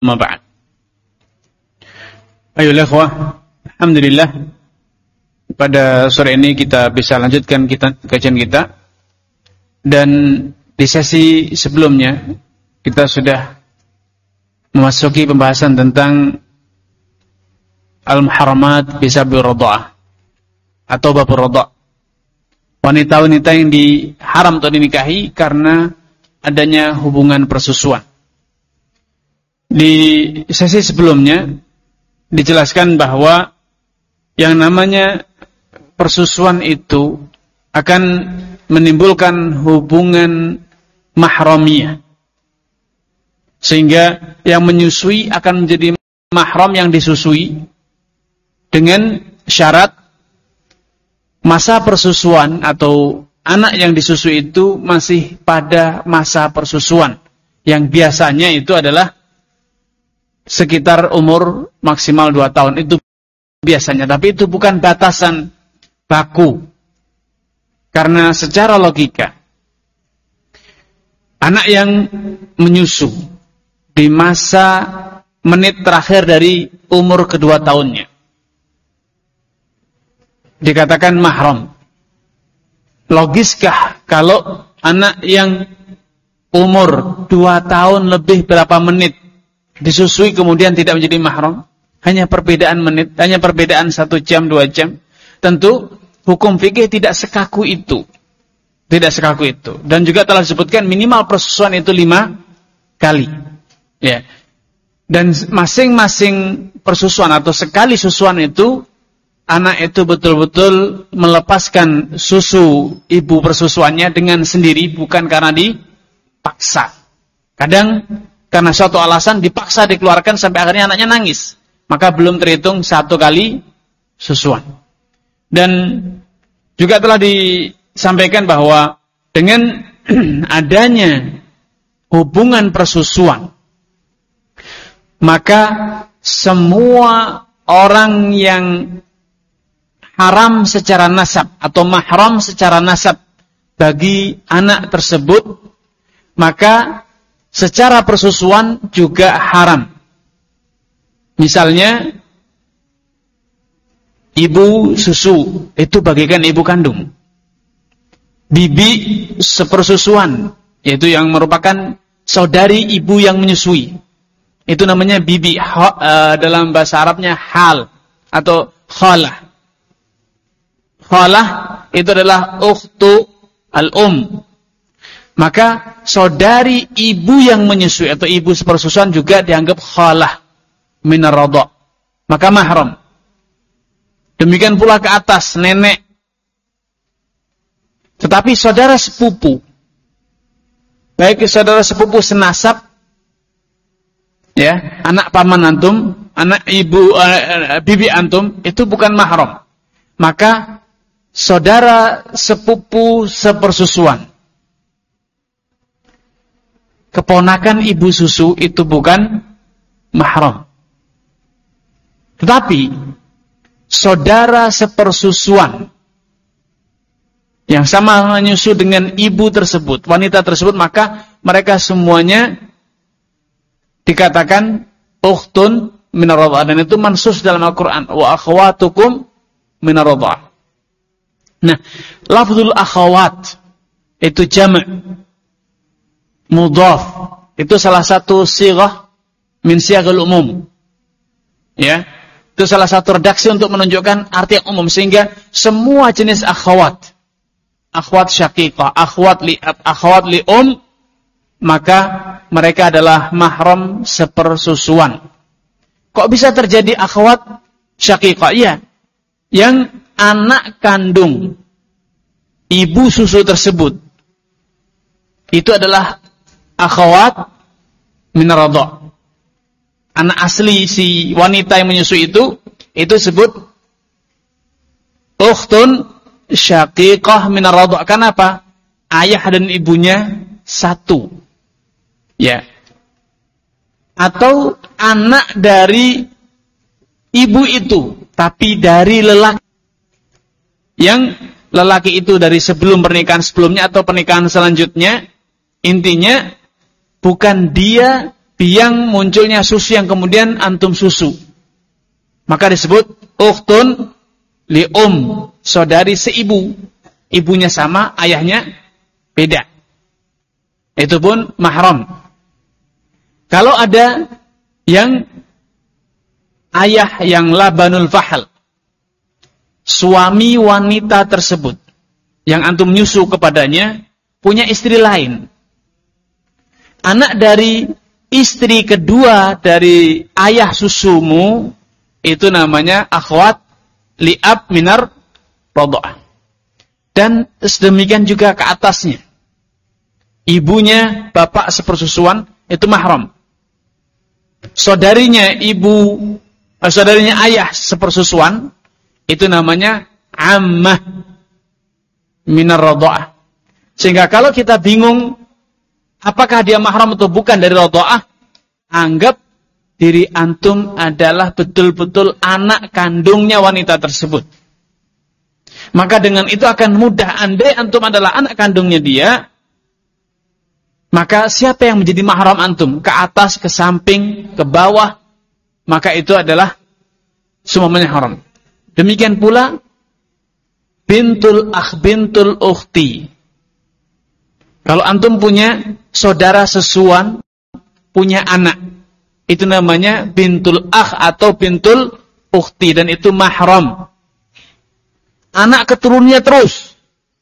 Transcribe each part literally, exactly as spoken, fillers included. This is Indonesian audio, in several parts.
Amma ba'd. Ayo ikhwah, alhamdulillah pada sore ini kita bisa lanjutkan kita kajian kita. Dan di sesi sebelumnya kita sudah memasuki pembahasan tentang al-muharramat bisabil radha'ah atau babur radha'. Wanita-wanita yang diharam untuk dinikahi karena adanya hubungan persusuan. Di sesi sebelumnya dijelaskan bahwa yang namanya persusuan itu akan menimbulkan hubungan mahramiyah, sehingga yang menyusui akan menjadi mahram yang disusui dengan syarat masa persusuan atau anak yang disusui itu masih pada masa persusuan, yang biasanya itu adalah sekitar umur maksimal dua tahun itu biasanya, tapi itu bukan batasan baku. Karena secara logika anak yang menyusu di masa menit terakhir dari umur kedua tahunnya dikatakan mahram. Logiskah kalau anak yang umur dua tahun lebih berapa menit disusui kemudian tidak menjadi mahram? Hanya perbedaan menit, hanya perbedaan satu jam, dua jam. Tentu hukum fikih tidak sekaku itu. Tidak sekaku itu. Dan juga telah disebutkan minimal persusuan itu lima kali. Ya. Dan masing-masing persusuan atau sekali susuan itu, anak itu betul-betul melepaskan susu ibu persusuannya dengan sendiri, bukan karena dipaksa. Kadang karena suatu alasan dipaksa dikeluarkan sampai akhirnya anaknya nangis, maka belum terhitung satu kali susuan. Dan juga telah disampaikan bahwa dengan adanya hubungan persusuan, maka semua orang yang haram secara nasab atau mahram secara nasab bagi anak tersebut, maka secara persusuan juga haram. Misalnya ibu susu itu bagaikan ibu kandung. Bibi sepersusuan, yaitu yang merupakan saudari ibu yang menyusui, itu namanya bibi. Ho, uh, dalam bahasa Arabnya hal atau khalah. Khalah itu adalah ukhtu al-um. Maka saudari ibu yang menyusui atau ibu sepersusuan juga dianggap khalah minar radha', maka mahram. Demikian pula ke atas nenek. Tetapi saudara sepupu, baik saudara sepupu senasab, ya, anak paman antum, anak ibu uh, bibi antum, itu bukan mahram. Maka saudara sepupu sepersusuan, keponakan ibu susu itu bukan mahram. Tetapi saudara sepersusuan yang sama menyusu dengan ibu tersebut, wanita tersebut, maka mereka semuanya dikatakan ukhtun minar radha'ah, dan itu mansus dalam Al-Qur'an, wa akhwatukum minar radha'ah. Nah, lafzul akhawat itu jama' mudhaf, itu salah satu sighah min siyaghil umum. Ya, itu salah satu redaksi untuk menunjukkan arti yang umum, sehingga semua jenis akhwat, akhwat syaqiqah, akhwat li ab, akhwat li um, maka mereka adalah mahram sepersusuan. Kok bisa terjadi akhwat syaqiqah? Iya, yang anak kandung ibu susu tersebut itu adalah akhwat minar radha'. Anak asli si wanita yang menyusui itu, itu disebut ukhtun syaqiqah minar radha'. Kenapa? Ayah dan ibunya satu. Ya. Atau anak dari ibu itu, tapi dari lelaki. Yang lelaki itu dari sebelum pernikahan sebelumnya atau pernikahan selanjutnya, intinya bukan dia biang munculnya susu yang kemudian antum susu. Maka disebut ukhtun li um, saudari seibu. Ibunya sama, ayahnya beda. Itu pun mahram. Kalau ada yang ayah yang labanul fahl, suami wanita tersebut yang antum nyusu kepadanya punya istri lain. Anak dari istri kedua dari ayah susumu itu namanya akhwat li'ab minar radha'ah. Dan sedemikian juga ke atasnya. Ibunya bapak sepersusuan itu mahram. Saudarinya ibu, eh, saudarinya ayah sepersusuan itu namanya ammah minar radha'ah. Sehingga kalau kita bingung apakah dia mahram atau bukan dari radha'ah, anggap diri antum adalah betul-betul anak kandungnya wanita tersebut. Maka dengan itu akan mudah, andai antum adalah anak kandungnya dia, maka siapa yang menjadi mahram antum? Ke atas, ke samping, ke bawah, maka itu adalah semuanya haram. Demikian pula bintul akh, bintul ukhti. Kalau antum punya saudara sesuan, punya anak, itu namanya bintul akh atau bintul ukhti, dan itu mahram. Anak keturunannya terus.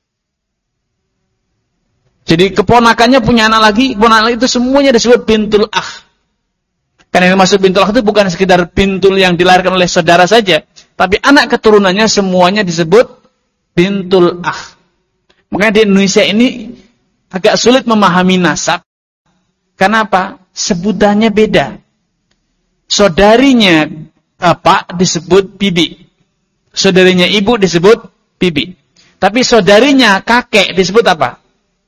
Jadi keponakannya punya anak lagi, keponakan itu semuanya disebut bintul akh. Karena yang maksud bintul akh itu bukan sekedar bintul yang dilahirkan oleh saudara saja, tapi anak keturunannya semuanya disebut bintul akh. Makanya di Indonesia ini agak sulit memahami nasab. Kenapa? Sebutannya beda. Saudarinya bapak disebut bibi. Saudarinya ibu disebut bibi. Tapi saudarinya kakek disebut apa?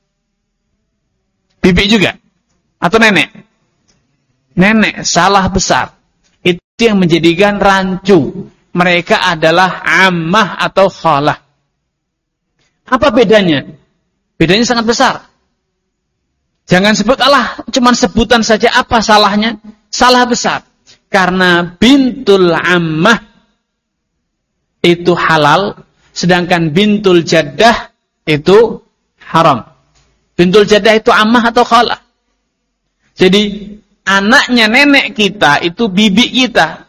Bibi juga? Atau nenek? Nenek, salah besar. Itu yang menjadikan rancu. Mereka adalah ammah atau khalah. Apa bedanya? Bedanya sangat besar. Jangan sebut Allah, cuman sebutan saja, apa salahnya? Salah besar. Karena bintul ammah itu halal, sedangkan bintul jaddah itu haram. Bintul jaddah itu ammah atau khalah. Jadi anaknya nenek kita itu bibi kita.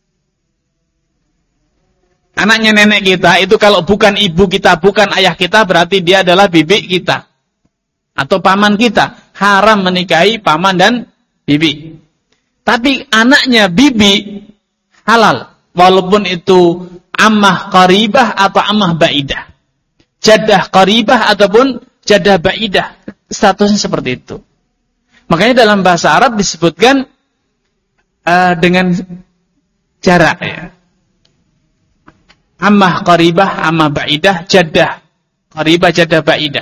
Anaknya nenek kita itu kalau bukan ibu kita, bukan ayah kita, berarti dia adalah bibi kita. Atau paman kita. Haram menikahi paman dan bibi. Tapi anaknya bibi halal. Walaupun itu ammah qaribah atau ammah ba'idah. Jaddah qaribah ataupun jaddah ba'idah. Statusnya seperti itu. Makanya dalam bahasa Arab disebutkan uh, dengan jarak ya. Ammah qaribah, ammah ba'idah, jaddah qaribah, jaddah ba'idah.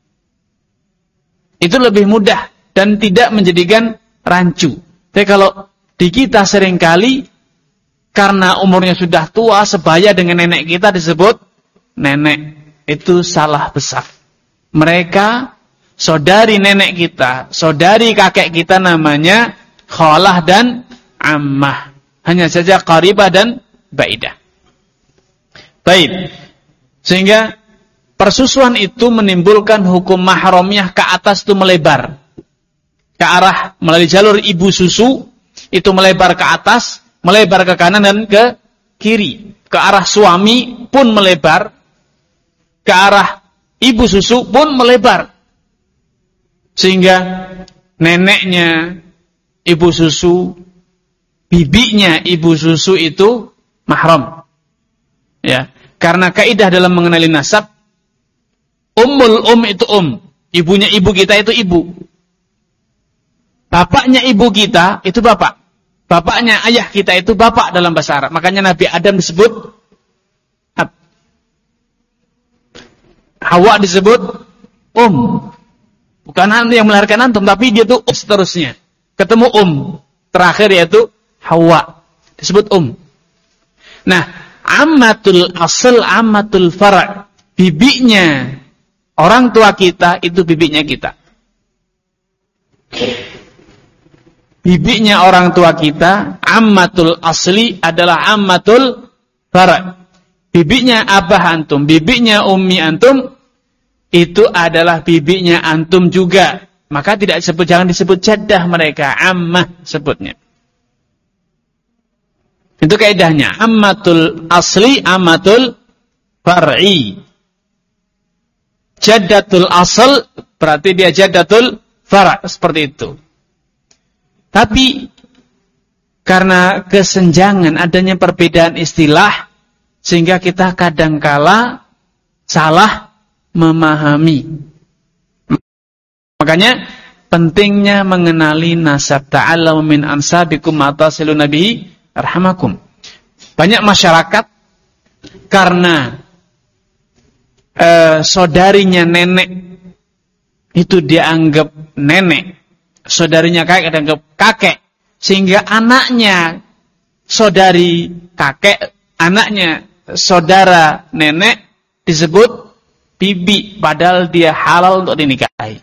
Itu lebih mudah dan tidak menjadikan rancu. Tapi kalau di kita seringkali karena umurnya sudah tua, sebaya dengan nenek kita disebut nenek. Itu salah besar. Mereka saudari nenek kita, saudari kakek kita namanya khalah dan ammah. Hanya saja qaribah dan ba'idah. Baik. Sehingga persusuan itu menimbulkan hukum mahramiyah ke atas itu melebar. Ke arah melalui jalur ibu susu itu melebar ke atas, melebar ke kanan dan ke kiri. Ke arah suami pun melebar. Ke arah ibu susu pun melebar. Sehingga neneknya ibu susu, bibinya ibu susu itu mahram. Ya, karena kaidah dalam mengenali nasab, ummul um itu um, ibunya ibu kita itu ibu. Bapaknya ibu kita itu bapak. Bapaknya ayah kita itu bapak dalam bahasa Arab. Makanya Nabi Adam disebut ab. Hawa disebut um. Bukan antum yang melahirkan antum, tapi dia tuh um seterusnya. Ketemu um. Terakhir yaitu Hawa. Disebut um. Nah, ammatul asal, ammatul fara'. Bibinya orang tua kita itu bibinya kita. bibinya orang tua kita, ammatul asli adalah ammatul far'. Bibinya abah antum, bibinya ummi antum, itu adalah bibinya antum juga. Maka tidak disebut, jangan disebut jaddah mereka, ammah sebutnya. Itu kaidahnya, ammatul asli, ammatul far'i. Jaddatul asal berarti dia jaddatul far', seperti itu. Tapi karena kesenjangan adanya perbedaan istilah sehingga kita kadangkala salah memahami. Makanya pentingnya mengenali nasab. Ta'allamu min ansabikum ma tasiluna bihi arhamakum. Banyak masyarakat karena eh, saudarinya nenek itu dianggap nenek, saudarinya kakek dianggap kakek, sehingga anaknya saudari kakek, anaknya saudara nenek disebut bibi, padahal dia halal untuk dinikahi.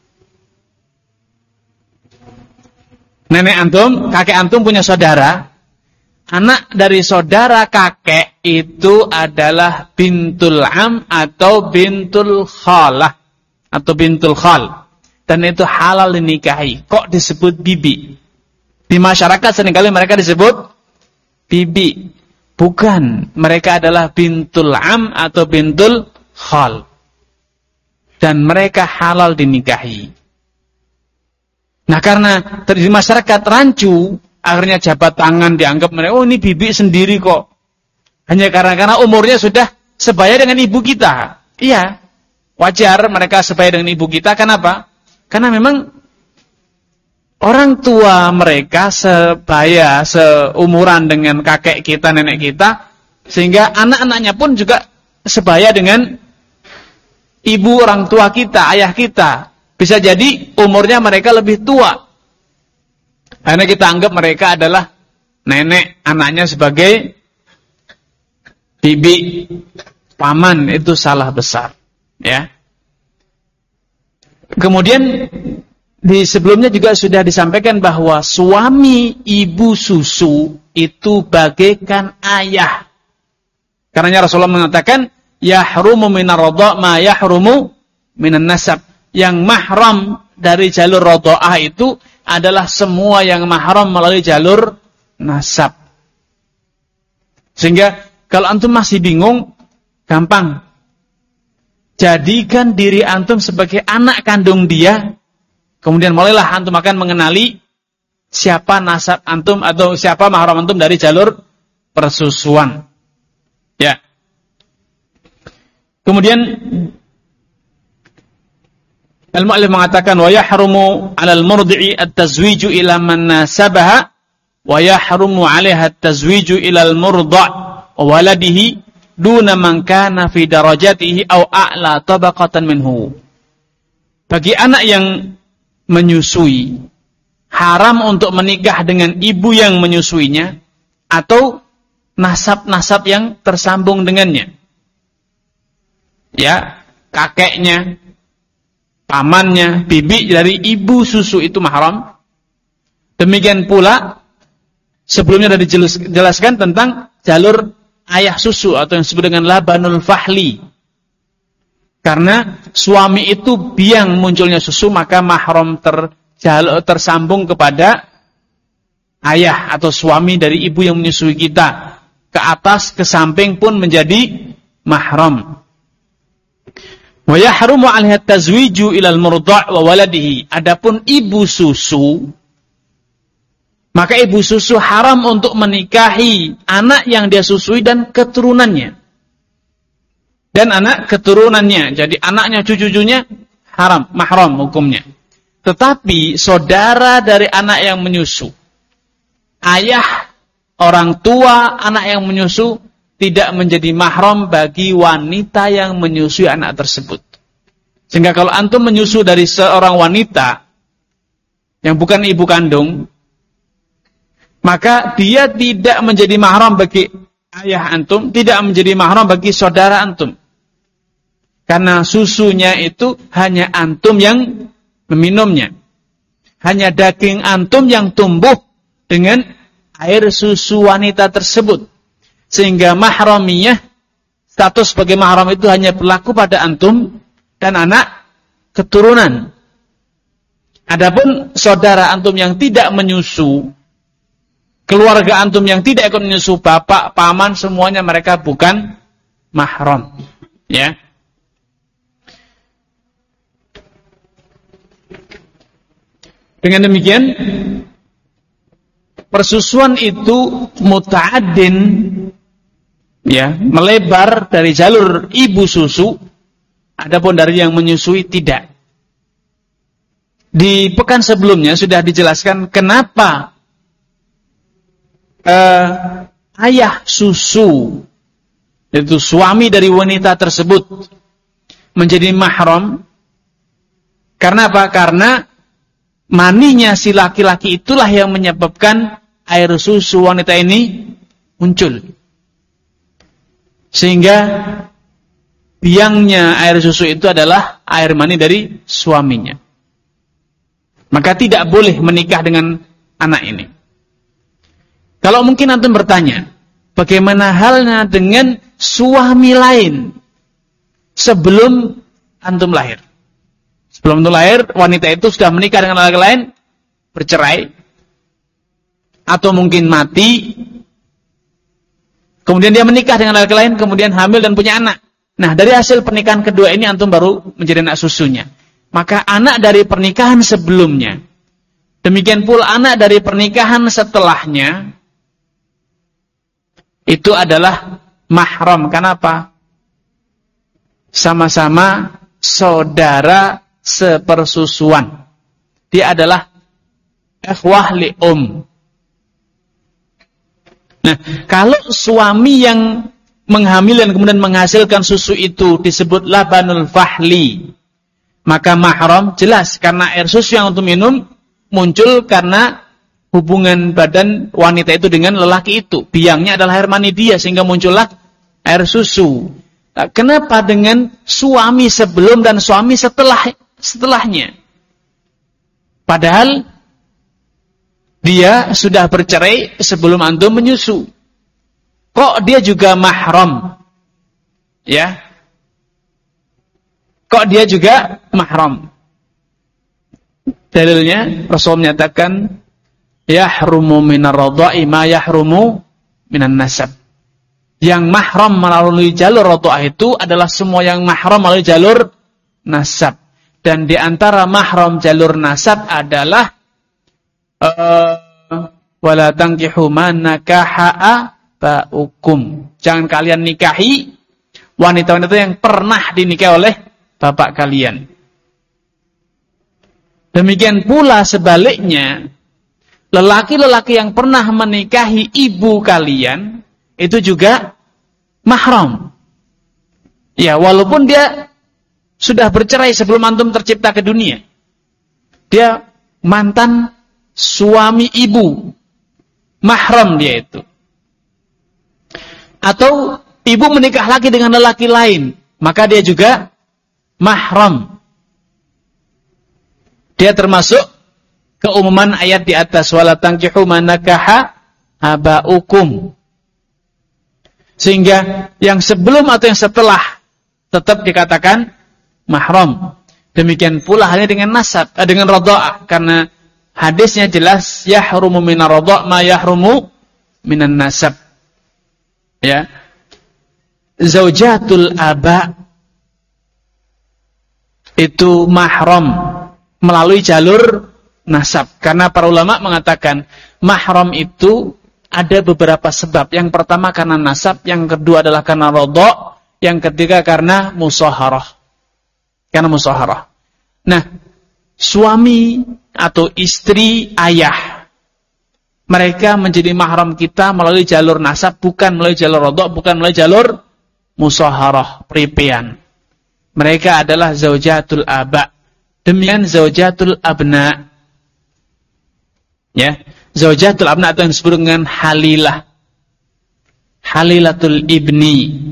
Nenek antum, kakek antum punya saudara, anak dari saudara kakek itu adalah bintul am atau bintul khalah atau bintul khal, dan itu halal dinikahi. Kok disebut bibi? Di masyarakat seringkali mereka disebut bibi. Bukan, mereka adalah bintul am atau bintul khal, dan mereka halal dinikahi. Nah, karena di masyarakat rancu, akhirnya jabat tangan dianggap mereka, oh ini bibi sendiri kok. Hanya karena karena umurnya sudah sebaya dengan ibu kita. Iya, wajar mereka sebaya dengan ibu kita. Kenapa? Karena memang orang tua mereka sebaya, seumuran dengan kakek kita, nenek kita, sehingga anak-anaknya pun juga sebaya dengan ibu orang tua kita, ayah kita. Bisa jadi umurnya mereka lebih tua. Karena kita anggap mereka adalah nenek, anaknya sebagai bibi, paman, itu salah besar. Ya. Kemudian di sebelumnya juga sudah disampaikan bahwa suami ibu susu itu bagaikan ayah. Karena Rasulullah mengatakan, yahrumu minar radha' ma yahrumu minan nasab. Yang mahram dari jalur radha'ah itu adalah semua yang mahram melalui jalur nasab. Sehingga kalau antum masih bingung, gampang. Jadikan diri antum sebagai anak kandung dia, kemudian mulailah antum akan mengenali siapa nasab antum atau siapa mahram antum dari jalur persusuan. Ya. Kemudian al-mu'allif mengatakan wa yahrumu 'alal murdi'i at-tazwiju ila man nasabaha wa yahrumu 'alaiha at-tazwiju ila al-murda' wa waladihi duna man kana fi darajatihi aw a'la tabaqatan minhu. Bagi anak yang menyusui, haram untuk menikah dengan ibu yang menyusuinya atau nasab-nasab yang tersambung dengannya. Ya, kakeknya, pamannya, bibi dari ibu susu itu mahram. Demikian pula sebelumnya sudah dijelaskan tentang jalur ayah susu atau yang disebut dengan labanul fahli. Karena suami itu biang munculnya susu, maka mahram ter, tersambung kepada ayah atau suami dari ibu yang menyusui kita. Ke atas, ke samping pun menjadi mahram. Wa yahrumu 'alaiha at-tazwiju ila al-murda' wa waladihi. Adapun ibu susu, maka ibu susu haram untuk menikahi anak yang dia susui dan keturunannya. Dan anak keturunannya. Jadi anaknya, cucu-cucunya haram, mahram hukumnya. Tetapi saudara dari anak yang menyusu, ayah, orang tua anak yang menyusu, tidak menjadi mahram bagi wanita yang menyusui anak tersebut. Sehingga kalau antum menyusu dari seorang wanita yang bukan ibu kandung, maka dia tidak menjadi mahram bagi ayah antum, tidak menjadi mahram bagi saudara antum. Karena susunya itu hanya antum yang meminumnya. hanya daging antum yang tumbuh dengan air susu wanita tersebut. Sehingga mahramiyah, status sebagai mahram itu hanya berlaku pada antum dan anak keturunan. Adapun saudara antum yang tidak menyusu, keluarga antum yang tidak ikut menyusu, bapak, paman, semuanya mereka bukan mahram. Ya. Dengan demikian, persusuan itu muta'addin, ya, melebar dari jalur ibu susu, adapun dari yang menyusui tidak. Di pekan sebelumnya sudah dijelaskan kenapa uh, ayah susu, yaitu suami dari wanita tersebut, menjadi mahram. Karena apa? Karena maninya si laki-laki itulah yang menyebabkan air susu wanita ini muncul. Sehingga biangnya air susu itu adalah air mani dari suaminya. Maka tidak boleh menikah dengan anak ini. Kalau mungkin antum bertanya, bagaimana halnya dengan suami lain sebelum antum lahir? Sebelum antum lahir, wanita itu sudah menikah dengan laki lain, bercerai, atau mungkin mati, kemudian dia menikah dengan laki lain, kemudian hamil dan punya anak. Nah, dari hasil pernikahan kedua ini antum baru menjadi anak susunya. Maka anak dari pernikahan sebelumnya, demikian pula anak dari pernikahan setelahnya, itu adalah mahram. Kenapa? Sama-sama saudara sepersusuan. Dia adalah ikhwah li um. Nah, kalau suami yang menghamil dan kemudian menghasilkan susu itu disebut labanul fahli, maka mahram jelas, karena air susu yang untuk minum muncul karena hubungan badan wanita itu dengan lelaki itu. Biangnya adalah air mani dia, sehingga muncullah air susu. Nah, kenapa dengan suami sebelum dan suami setelah setelahnya? Padahal dia sudah bercerai sebelum antum menyusu. Kok dia juga mahram? Ya. Kok dia juga mahram? Dalilnya Rasul menyatakan yahrumu minar radha'i ma yahrumu minan nasab. Yang mahram melalui jalur radha'ah itu adalah semua yang mahram melalui jalur nasab. Dan di antara mahram jalur nasab adalah uh, wala tankihu man nakaha ba'ukum. Jangan kalian nikahi wanita-wanita yang pernah dinikahi oleh bapak kalian. Demikian pula sebaliknya, lelaki-lelaki yang pernah menikahi ibu kalian itu juga mahram. Ya, walaupun dia sudah bercerai sebelum antum tercipta ke dunia. Dia mantan suami ibu. Mahram dia itu. Atau ibu menikah lagi dengan lelaki lain, maka dia juga mahram. Dia termasuk keumuman ayat di atas, wala tankihu man nakaha abaukum. Sehingga yang sebelum atau yang setelah tetap dikatakan mahram. Demikian pula halnya dengan nasab, eh, dengan radha'ah, karena hadisnya jelas yahrumu minar radha' ma yahrumu minan nasab. Ya. Zaujatul aba itu mahram melalui jalur nasab. Karena para ulama mengatakan mahram itu ada beberapa sebab. Yang pertama karena nasab, yang kedua adalah karena radha', yang ketiga karena musaharah. Karena musaharah. Nah, suami atau istri ayah, mereka menjadi mahram kita melalui jalur nasab, bukan melalui jalur radha', bukan melalui jalur musaharah, peripean. Mereka adalah zaujatul aba. Demikian zaujatul abna. Ya, zaujatul abna itu yang disebut dengan halilah. Halilatul ibni.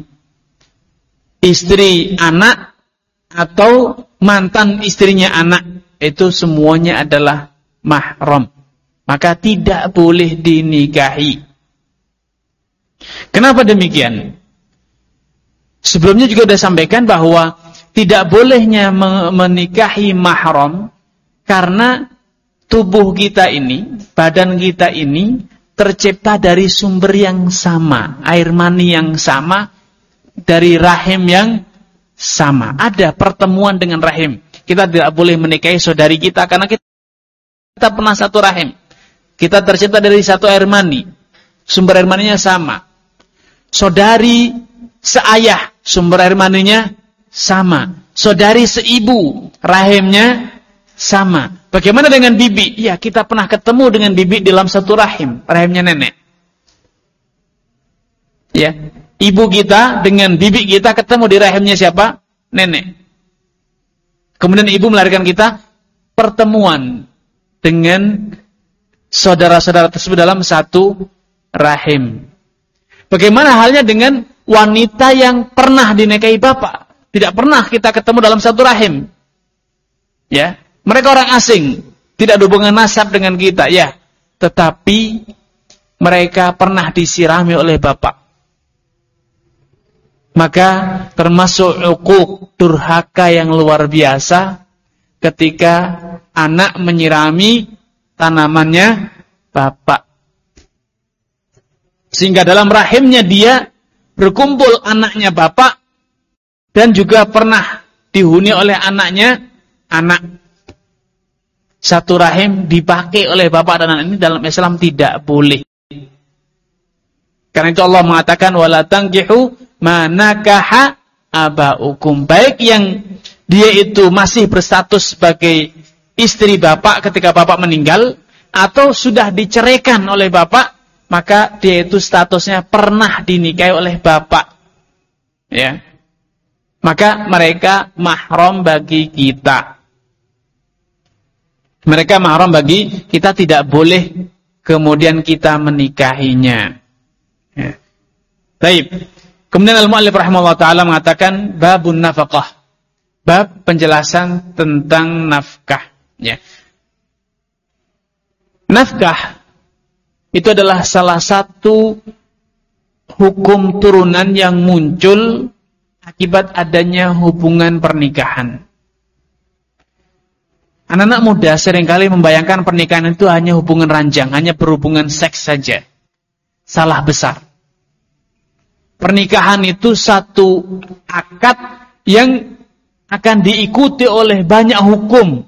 Istri anak atau mantan istrinya anak, itu semuanya adalah mahram. Maka tidak boleh dinikahi. Kenapa demikian? Sebelumnya juga sudah sampaikan bahwa tidak bolehnya menikahi mahram karena tubuh kita ini, badan kita ini tercipta dari sumber yang sama, air mani yang sama, dari rahim yang sama. Ada pertemuan dengan rahim. Kita tidak boleh menikahi saudari kita karena kita, kita pernah satu rahim. Kita tercipta dari satu air mani. Sumber air maninya sama. Saudari seayah, sumber air maninya sama. Saudari seibu, rahimnya sama. Bagaimana dengan bibi? Ya, kita pernah ketemu dengan bibi dalam satu rahim, rahimnya nenek. Ya, ibu kita dengan bibi kita ketemu di rahimnya siapa? Nenek. Kemudian ibu melahirkan kita, pertemuan dengan saudara-saudara tersebut dalam satu rahim. Bagaimana halnya dengan wanita yang pernah dinikahi bapak? Tidak pernah kita ketemu dalam satu rahim. Ya, mereka orang asing, tidak ada hubungan nasab dengan kita, ya. Tetapi mereka pernah disirami oleh bapak. Maka termasuk uquq, durhaka yang luar biasa ketika anak menyirami tanamannya bapak. Sehingga dalam rahimnya dia berkumpul anaknya bapak dan juga pernah dihuni oleh anaknya anak. Satu rahim dipakai oleh bapak dan anak ini dalam Islam tidak boleh. Karena itu Allah mengatakan wala tankihu ma nakaha abaukum. Baik yang dia itu masih berstatus sebagai istri bapak ketika bapak meninggal atau sudah diceraikan oleh bapak, maka dia itu statusnya pernah dinikahi oleh bapak. Ya. Maka mereka mahram bagi kita. Mereka mahram bagi kita, tidak boleh kemudian kita menikahinya. Ya. Baik. Kemudian al-mu'allif rahimahullah ta'ala mengatakan babun nafaqah. Bab penjelasan tentang nafkah. Ya. Nafkah itu adalah salah satu hukum turunan yang muncul akibat adanya hubungan pernikahan. Anak-anak muda seringkali membayangkan pernikahan itu hanya hubungan ranjang, hanya berhubungan seks saja. Salah besar. Pernikahan itu satu akad yang akan diikuti oleh banyak hukum.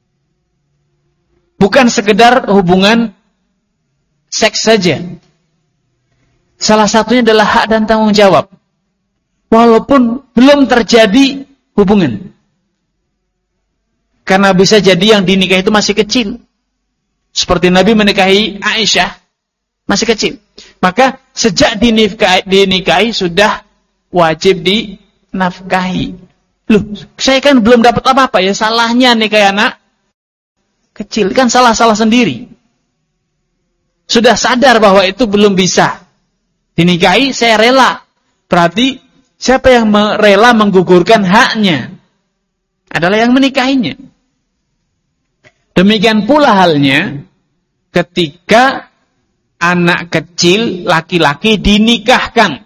Bukan sekedar hubungan seks saja. Salah satunya adalah hak dan tanggung jawab. Walaupun belum terjadi hubungan. Karena bisa jadi yang dinikahi itu masih kecil. Seperti Nabi menikahi Aisyah, masih kecil. Maka sejak dinikahi, dinikahi sudah wajib dinafkahi. Loh, saya kan belum dapat apa-apa ya, salahnya nikahi anak kecil. Kan salah-salah sendiri. Sudah sadar bahwa itu belum bisa dinikahi, saya rela. Berarti siapa yang rela menggugurkan haknya adalah yang menikahinya. Demikian pula halnya ketika anak kecil laki-laki dinikahkan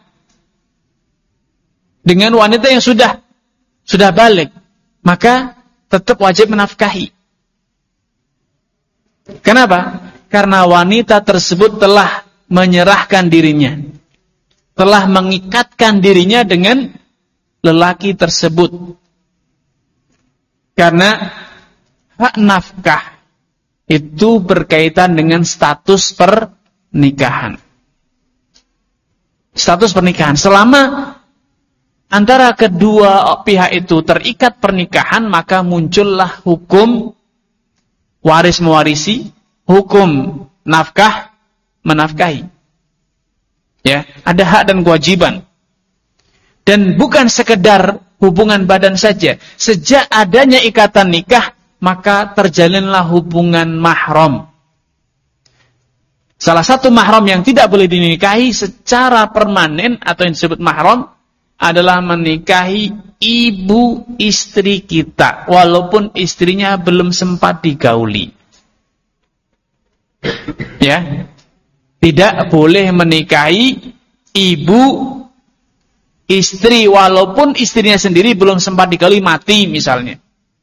dengan wanita yang sudah sudah balik, maka tetap wajib menafkahi. Kenapa? Karena wanita tersebut telah menyerahkan dirinya, telah mengikatkan dirinya dengan lelaki tersebut. Karena hak nafkah itu berkaitan dengan status pernikahan. Status pernikahan. Selama antara kedua pihak itu terikat pernikahan, maka muncullah hukum waris mewarisi, hukum nafkah menafkahi. Ya, ada hak dan kewajiban. Dan bukan sekedar hubungan badan saja. Sejak adanya ikatan nikah, maka terjalinlah hubungan mahram. Salah satu mahram yang tidak boleh dinikahi secara permanen atau yang disebut mahram adalah menikahi ibu istri kita, walaupun istrinya belum sempat digauli. Ya. Tidak boleh menikahi ibu istri walaupun istrinya sendiri belum sempat digauli mati misalnya.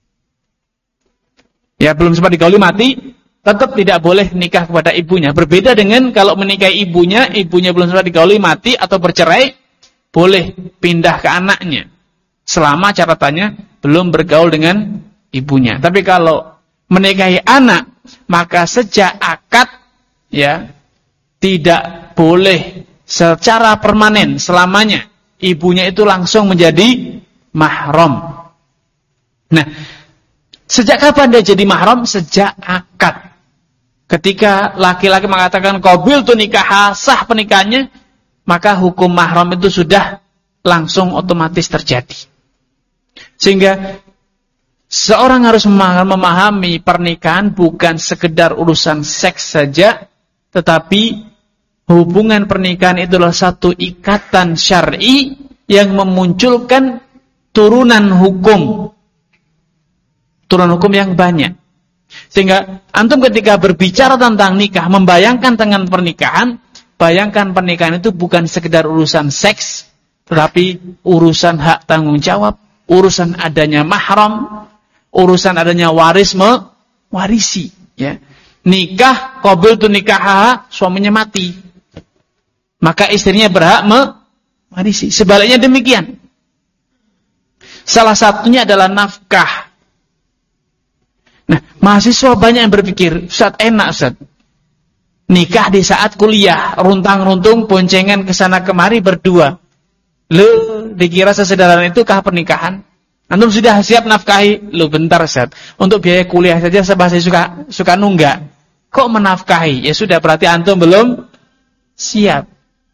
Ya, belum sempat digauli mati, tetap tidak boleh nikah kepada ibunya. Berbeda dengan kalau menikahi ibunya, ibunya belum sempat digauli mati atau bercerai, boleh pindah ke anaknya. Selama catatannya belum bergaul dengan ibunya. Tapi kalau menikahi anak, maka sejak akad, ya, tidak boleh secara permanen selamanya ibunya itu langsung menjadi mahram. Nah, sejak kapan dia jadi mahram? Sejak akad. Ketika laki-laki mengatakan qabiltu nikah, sah pernikahannya, maka hukum mahram itu sudah langsung otomatis terjadi. Sehingga seorang harus memahami pernikahan bukan sekedar urusan seks saja, tetapi hubungan pernikahan itu adalah satu ikatan syar'i yang memunculkan turunan hukum. Turunan hukum yang banyak. Sehingga antum ketika berbicara tentang nikah, membayangkan tentang pernikahan, bayangkan pernikahan itu bukan sekedar urusan seks, tetapi urusan hak tanggung jawab, urusan adanya mahram, urusan adanya waris mewarisi. Ya. Nikah, qabiltu nikah, suaminya mati. Maka istrinya berhak mewarisi. Sebaliknya demikian. Salah satunya adalah nafkah. Nah, mahasiswa banyak yang berpikir, Ustaz enak Ustaz. Nikah di saat kuliah, runtang-runtung, boncengan kesana kemari berdua. Lu dikira sesederhana itu kah pernikahan? Antum sudah siap nafkahi? Lu bentar Ustaz. Untuk biaya kuliah saja saya masih suka suka nunggak. Kok menafkahi? Ya sudah, berarti antum belum siap.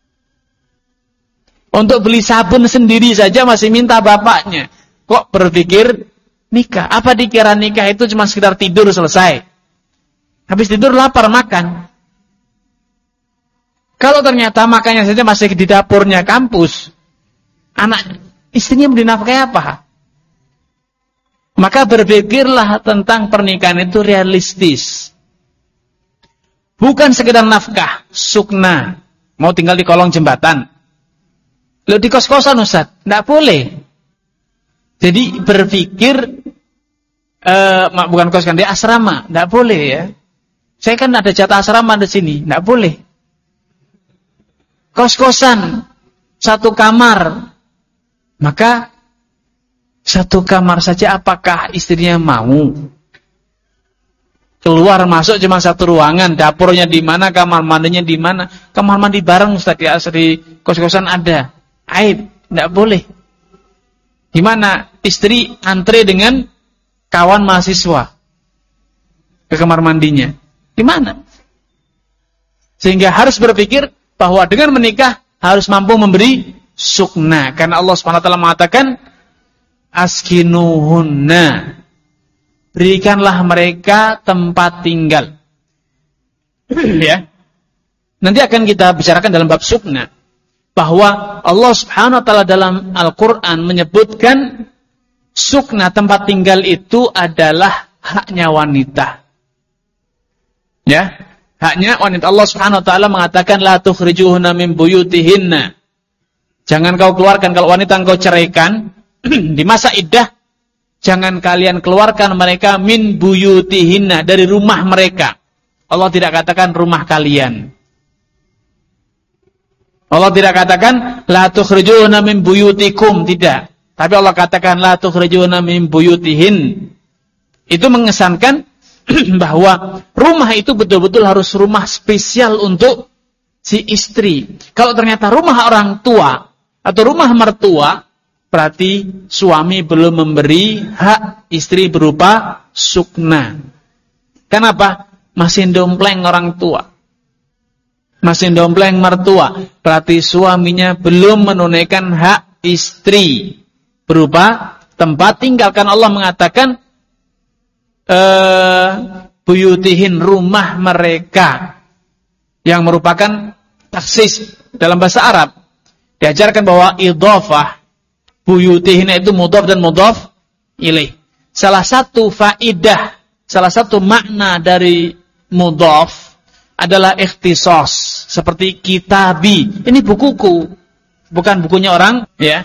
Untuk beli sabun sendiri saja masih minta bapaknya. Kok berpikir nikah? Apa dikira nikah itu cuma sekedar tidur selesai? Habis tidur lapar makan. Kalau ternyata makannya saja masih di dapurnya kampus, anak istrinya mau dinafkahi apa? Maka berpikirlah tentang pernikahan itu realistis. Bukan sekedar nafkah, sukna. Mau tinggal di kolong jembatan. Loh di kos-kosan Ustaz, tidak boleh. Jadi berpikir, uh, bukan kos-kosan, di asrama, tidak boleh ya. Saya kan ada jatah asrama di sini, tidak boleh. Kos-kosan, satu kamar, maka satu kamar saja apakah istrinya mau? Keluar masuk cuma satu ruangan, dapurnya di mana, kamar mandinya di mana? Kamar mandi bareng Ustaz di asri kos-kosan ada. Aib, tidak boleh. Gimana istri antre dengan kawan mahasiswa ke kamar mandinya? Gimana? Sehingga harus berpikir bahwa dengan menikah harus mampu memberi sukna. Karena Allah subhanahu wa taala mengatakan askinuhunna, berikanlah mereka tempat tinggal. Ya. Nanti akan kita bicarakan dalam bab sukna bahwa Allah Subhanahu wa taala dalam Al-Qur'an menyebutkan sukna tempat tinggal itu adalah haknya wanita. Ya, haknya wanita. Allah Subhanahu wa taala mengatakan la tukhrijuhunna min buyutihinna. Jangan kau keluarkan, kalau wanita engkau ceraikan di masa iddah, jangan kalian keluarkan mereka min buyutihinna, dari rumah mereka. Allah tidak katakan rumah kalian. Allah tidak katakan la tukhrijuhunna min buyutikum, tidak. Tapi Allah katakan la tukhrijuhunna min buyutihin. Itu mengesankan bahwa rumah itu betul-betul harus rumah spesial untuk si istri. Kalau ternyata rumah orang tua atau rumah mertua, berarti suami belum memberi hak istri berupa sukna. Kenapa? Masih dompleng orang tua, masih dompleng mertua, berarti suaminya belum menunaikan hak istri berupa tempat tinggal. Kan Allah mengatakan uh, buyutihin, rumah mereka, yang merupakan taksis dalam bahasa Arab. Diajarkan bahwa idhofah buyutihin itu mudhaf dan mudhaf ilaih. Salah satu faidah, salah satu makna dari mudhaf adalah ikhtisos, seperti kitabi. Ini bukuku, bukan bukunya orang, ya.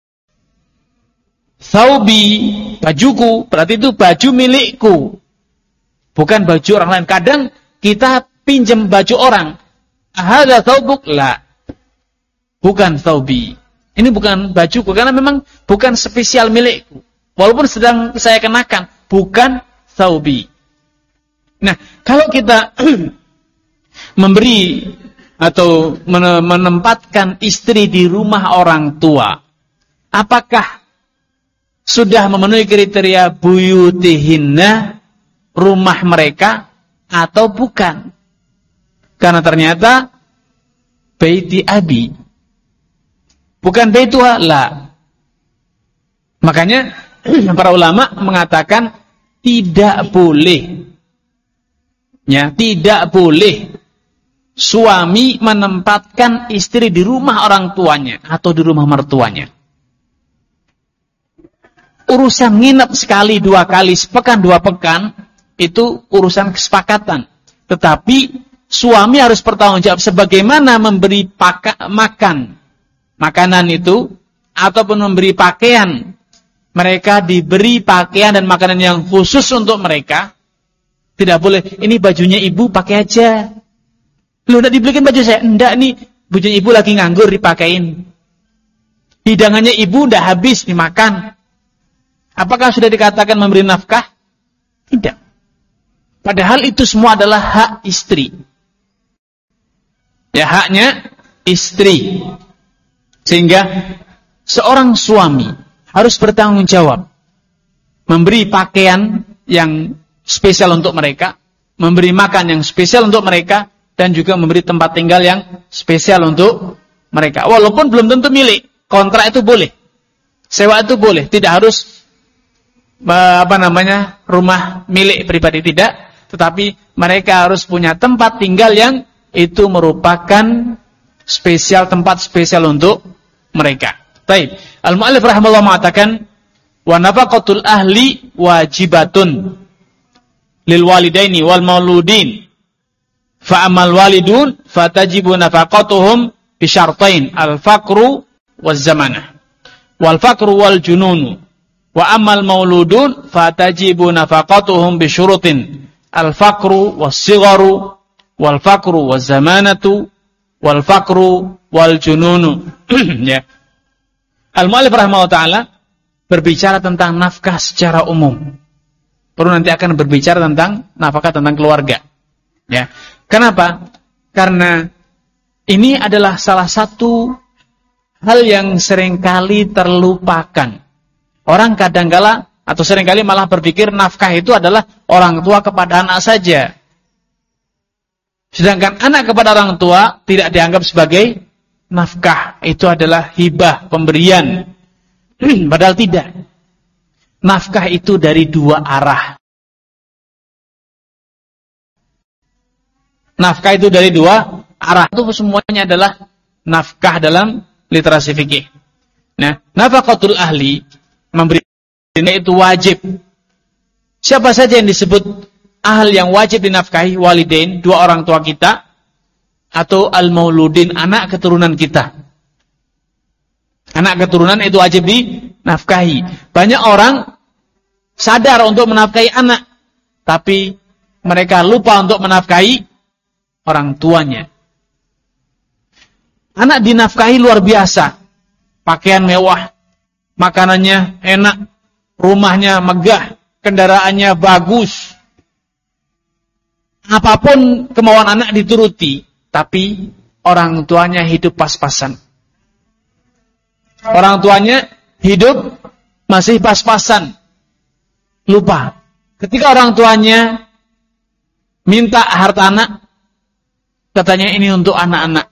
Thawbi, bajuku, berarti itu baju milikku, bukan baju orang lain. Kadang kita pinjam baju orang. Hadza thawbuk, la. Bukan thawbi. Ini bukan bajuku, karena memang bukan spesial milikku. Walaupun sedang saya kenakan, bukan thawbi. Nah, kalau kita memberi atau menempatkan istri di rumah orang tua, apakah sudah memenuhi kriteria buyutihinna, rumah mereka, atau bukan? Karena ternyata baiti abi, bukan baituha, la. Makanya para ulama mengatakan tidak boleh, ya, tidak boleh suami menempatkan istri di rumah orang tuanya atau di rumah mertuanya. Urusan nginep sekali, dua kali, sepekan, dua pekan, itu urusan kesepakatan. Tetapi suami harus bertanggung jawab sebagaimana memberi paka, makan makanan itu, ataupun memberi pakaian. Mereka diberi pakaian dan makanan yang khusus untuk mereka. Tidak boleh, ini bajunya ibu, pakai aja. Lu udah dibelikan baju saya? Enggak, nih bajunya ibu lagi nganggur, dipakein. Hidangannya ibu udah habis, dimakan. Apakah sudah dikatakan memberi nafkah? Tidak. Padahal itu semua adalah hak istri. Ya, haknya istri. Sehingga seorang suami harus bertanggung jawab. Memberi pakaian yang spesial untuk mereka, memberi makan yang spesial untuk mereka, dan juga memberi tempat tinggal yang spesial untuk mereka. Walaupun belum tentu milik. Kontrak itu boleh. Sewa itu boleh. Tidak harus apa namanya, rumah milik pribadi, tidak, tetapi mereka harus punya tempat tinggal yang itu merupakan spesial, tempat spesial untuk mereka. Baik, al-mu'allif rahimahullah mengatakan wa nafaqatul ahli wajibatun lil walidaini wal mauludin fa amal walidun fatajibu nafaqatuhum bi syartain al-faqru waz zamanah wal faqru wal jununu. Wa amal mauludun fatajibu nafaqatuhum bi syurutin al-faqru was-sigharu wal faqru waz zamanatu wal faqru wal jununu. Ya. Al-mu'allif rahimahullah taala berbicara tentang nafkah secara umum. Perlu nanti akan berbicara tentang nafkah tentang keluarga. Ya. Kenapa? Karena ini adalah salah satu hal yang seringkali terlupakan. Orang kadangkala atau seringkali malah berpikir nafkah itu adalah orang tua kepada anak saja. Sedangkan anak kepada orang tua tidak dianggap sebagai nafkah. Itu adalah hibah, pemberian. Padahal tidak. Nafkah itu dari dua arah. Nafkah itu dari dua arah. Itu semuanya adalah nafkah dalam literasi fikih. Nah, nafaqatul ahli, memberi itu wajib. Siapa saja yang disebut ahli yang wajib dinafkahi? Walidain, dua orang tua kita, atau al-mauludin, anak keturunan kita. Anak keturunan itu wajib dinafkahi. Banyak orang sadar untuk menafkahi anak, tapi mereka lupa untuk menafkahi orang tuanya. Anak dinafkahi luar biasa. Pakaian mewah, makanannya enak, rumahnya megah, kendaraannya bagus. Apapun kemauan anak dituruti, tapi orang tuanya hidup pas-pasan. Orang tuanya hidup masih pas-pasan. Lupa. Ketika orang tuanya minta harta anak, katanya ini untuk anak-anak.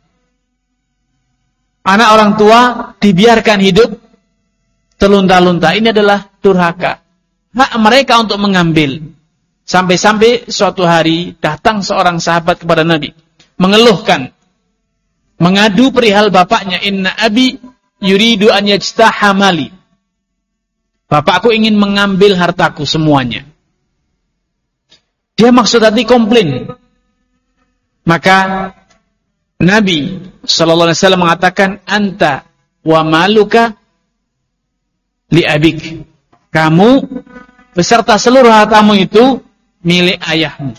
Anak orang tua dibiarkan hidup terlunta-lunta. Ini adalah durhaka. Hak mereka untuk mengambil. Sampai-sampai suatu hari datang seorang sahabat kepada Nabi, mengeluhkan, mengadu perihal bapaknya. Inna abi yuridu an yajtaha mali. Bapakku ingin mengambil hartaku semuanya. Dia maksud tadi komplain. Maka Nabi sallallahu alaihi wasallam mengatakan, anta wa maluka li abik. Kamu beserta seluruh hartamu itu milik ayahmu.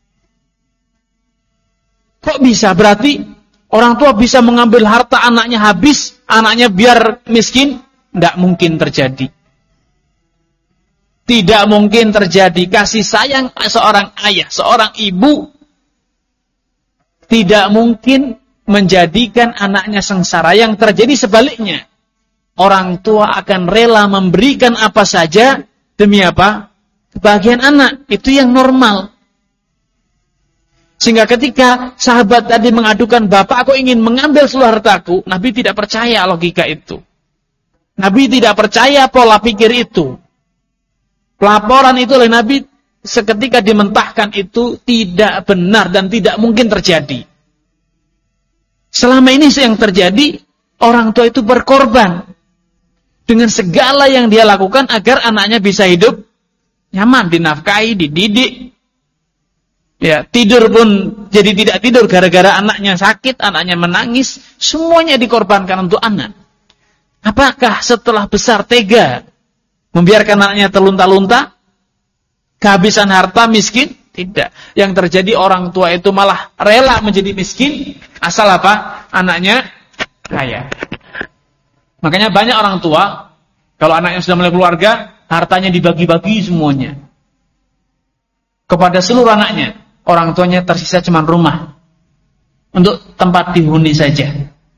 Kok bisa? Berarti orang tua bisa mengambil harta anaknya habis, anaknya biar miskin? Tidak mungkin terjadi. Tidak mungkin terjadi. Kasih sayang seorang ayah, seorang ibu tidak mungkin menjadikan anaknya sengsara. Yang terjadi sebaliknya. Orang tua akan rela memberikan apa saja demi apa? Kebahagiaan anak. Itu yang normal. Sehingga ketika sahabat tadi mengadukan, bapak aku ingin mengambil seluruh hartaku, Nabi tidak percaya logika itu. Nabi tidak percaya pola pikir itu. Pelaporan itu oleh Nabi seketika dimentahkan itu tidak benar dan tidak mungkin terjadi. Selama ini yang terjadi, orang tua itu berkorban dengan segala yang dia lakukan agar anaknya bisa hidup nyaman, dinafkahi, dididik. Ya, tidur pun jadi tidak tidur gara-gara anaknya sakit, anaknya menangis, semuanya dikorbankan untuk anak. Apakah setelah besar tega membiarkan anaknya terlunta-lunta, kehabisan harta, miskin? Tidak. Yang terjadi orang tua itu malah rela menjadi miskin asal apa? Anaknya kaya. Makanya banyak orang tua kalau anaknya sudah mulai keluarga, hartanya dibagi-bagi semuanya kepada seluruh anaknya. Orang tuanya tersisa cuma rumah untuk tempat dihuni saja.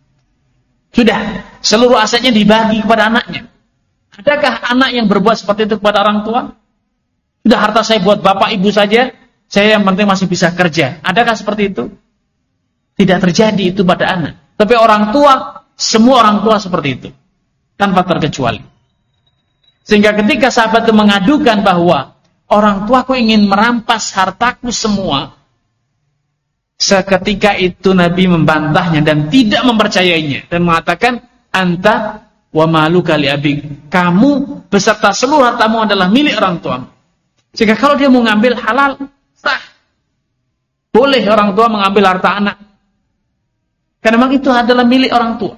Sudah, seluruh asetnya dibagi kepada anaknya. Adakah anak yang berbuat seperti itu kepada orang tua? Sudah, harta saya buat bapak ibu saja, saya yang penting masih bisa kerja. Adakah seperti itu? Tidak terjadi itu pada anak. Tapi orang tua, semua orang tua seperti itu. Tanpa terkecuali. Sehingga ketika sahabat itu mengadukan bahwa orang tuaku ingin merampas hartaku semua, seketika itu Nabi membantahnya dan tidak mempercayainya. Dan mengatakan, anta wa maluka li abik. Kamu beserta seluruh hartamu adalah milik orang tuamu. Sehingga kalau dia mau ngambil halal, sah. Boleh orang tua mengambil harta anak. Karena memang itu adalah milik orang tua.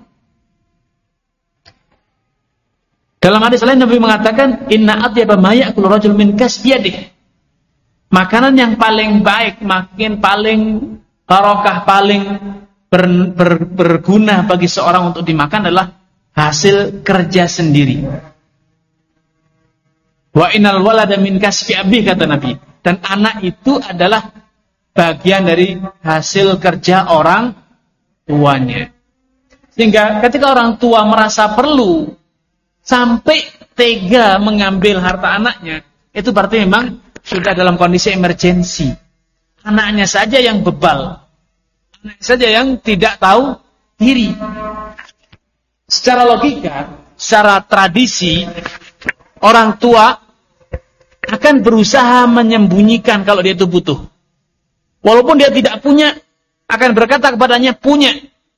Dalam hadis lain Nabi mengatakan, inna atyaba ma ya'kulu rajul min kasbiyadihi. Makanan yang paling baik, makin paling barokah, paling ber, ber, berguna bagi seorang untuk dimakan adalah hasil kerja sendiri. Wa innal walada min kasbi abi, kata Nabi. Dan anak itu adalah bagian dari hasil kerja orang tuanya. Sehingga ketika orang tua merasa perlu sampai tega mengambil harta anaknya, itu berarti memang sudah dalam kondisi emergensi. Anaknya saja yang bebal, anaknya saja yang tidak tahu diri. Secara logika, secara tradisi, orang tua akan berusaha menyembunyikan kalau dia itu butuh. Walaupun dia tidak punya, akan berkata kepadanya punya.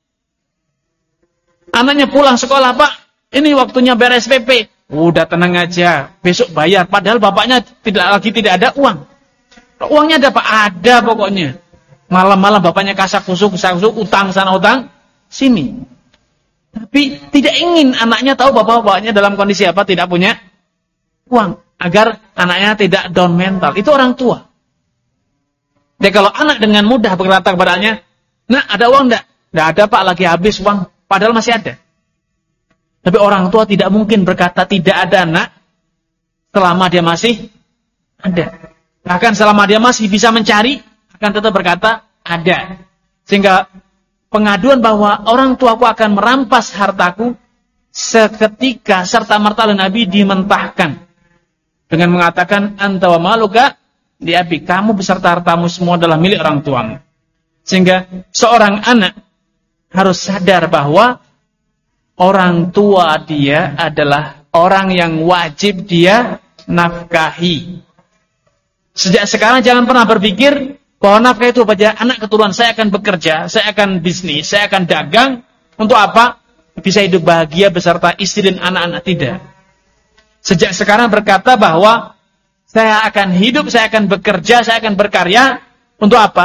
Anaknya pulang sekolah, Pak, ini waktunya bayar S P P. Udah tenang aja, besok bayar. Padahal bapaknya tidak lagi tidak ada uang. Uangnya ada, Pak? Ada pokoknya. Malam-malam bapaknya kasak kusuk, kasak kusuk, utang sana utang sini. Tapi tidak ingin anaknya tahu bapak-bapaknya dalam kondisi apa, tidak punya uang, agar anaknya tidak down mental. Itu orang tua. Jadi kalau anak dengan mudah berkata kepadanya, "Nak, ada uang enggak?" "Enggak ada, Pak, lagi habis uang." Padahal masih ada. Tapi orang tua tidak mungkin berkata tidak ada, Nak, selama dia masih ada. Bahkan selama dia masih bisa mencari, akan tetap berkata ada. Sehingga pengaduan bahwa orang tuaku akan merampas hartaku seketika serta merta oleh Nabi dimentahkan dengan mengatakan, anta wa maluka li abi, kamu beserta hartamu semua adalah milik orang tuamu. Sehingga seorang anak harus sadar bahwa orang tua dia adalah orang yang wajib dia nafkahi. Sejak sekarang jangan pernah berpikir bahwa nafkah itu pada anak keturunan, saya akan bekerja, saya akan bisnis, saya akan dagang, untuk apa? Bisa hidup bahagia beserta istri dan anak-anak. Tidak. Sejak sekarang berkata bahwa saya akan hidup, saya akan bekerja, saya akan berkarya, untuk apa?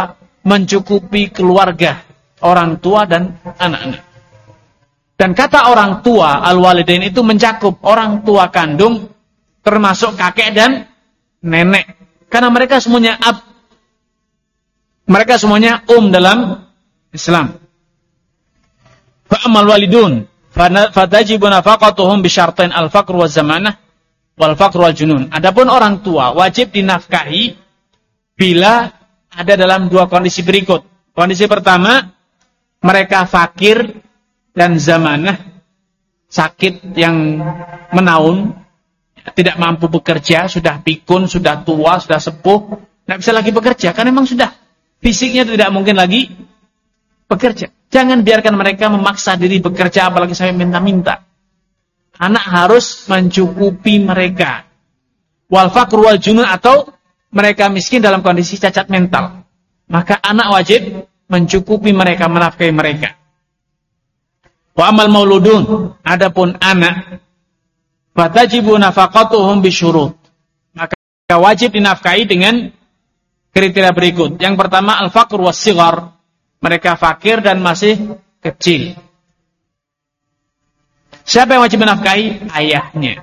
mencukupi keluarga, orang tua dan anak-anak. Dan kata orang tua, al-walidain itu mencakup orang tua kandung, termasuk kakek dan nenek. Karena mereka semuanya ab. Mereka semuanya um dalam Islam. Fa'amal walidun fatajibu nafaqatuhum bisyartain al-faqr wa zamanah wal faqr wal junun. Adapun orang tua wajib dinafkahi bila ada dalam dua kondisi berikut. Kondisi pertama, mereka fakir dan zamanah, sakit yang menaun, tidak mampu bekerja, sudah pikun, sudah tua, sudah sepuh, tidak bisa lagi bekerja, karena memang sudah fisiknya tidak mungkin lagi bekerja. Jangan biarkan mereka memaksa diri bekerja, apalagi sampai minta-minta. Anak harus mencukupi mereka. Wal faqr wal junun, atau mereka miskin dalam kondisi cacat mental. Maka anak wajib mencukupi mereka, menafkahi mereka. Wa amal mauludun, adapun anak, fatajibu nafaqatuhum bisyurut. Maka wajib dinafkahi dengan kriteria berikut. Yang pertama, al-faqr was-sighar. Mereka fakir dan masih kecil. Siapa yang wajib menafkahi? Ayahnya,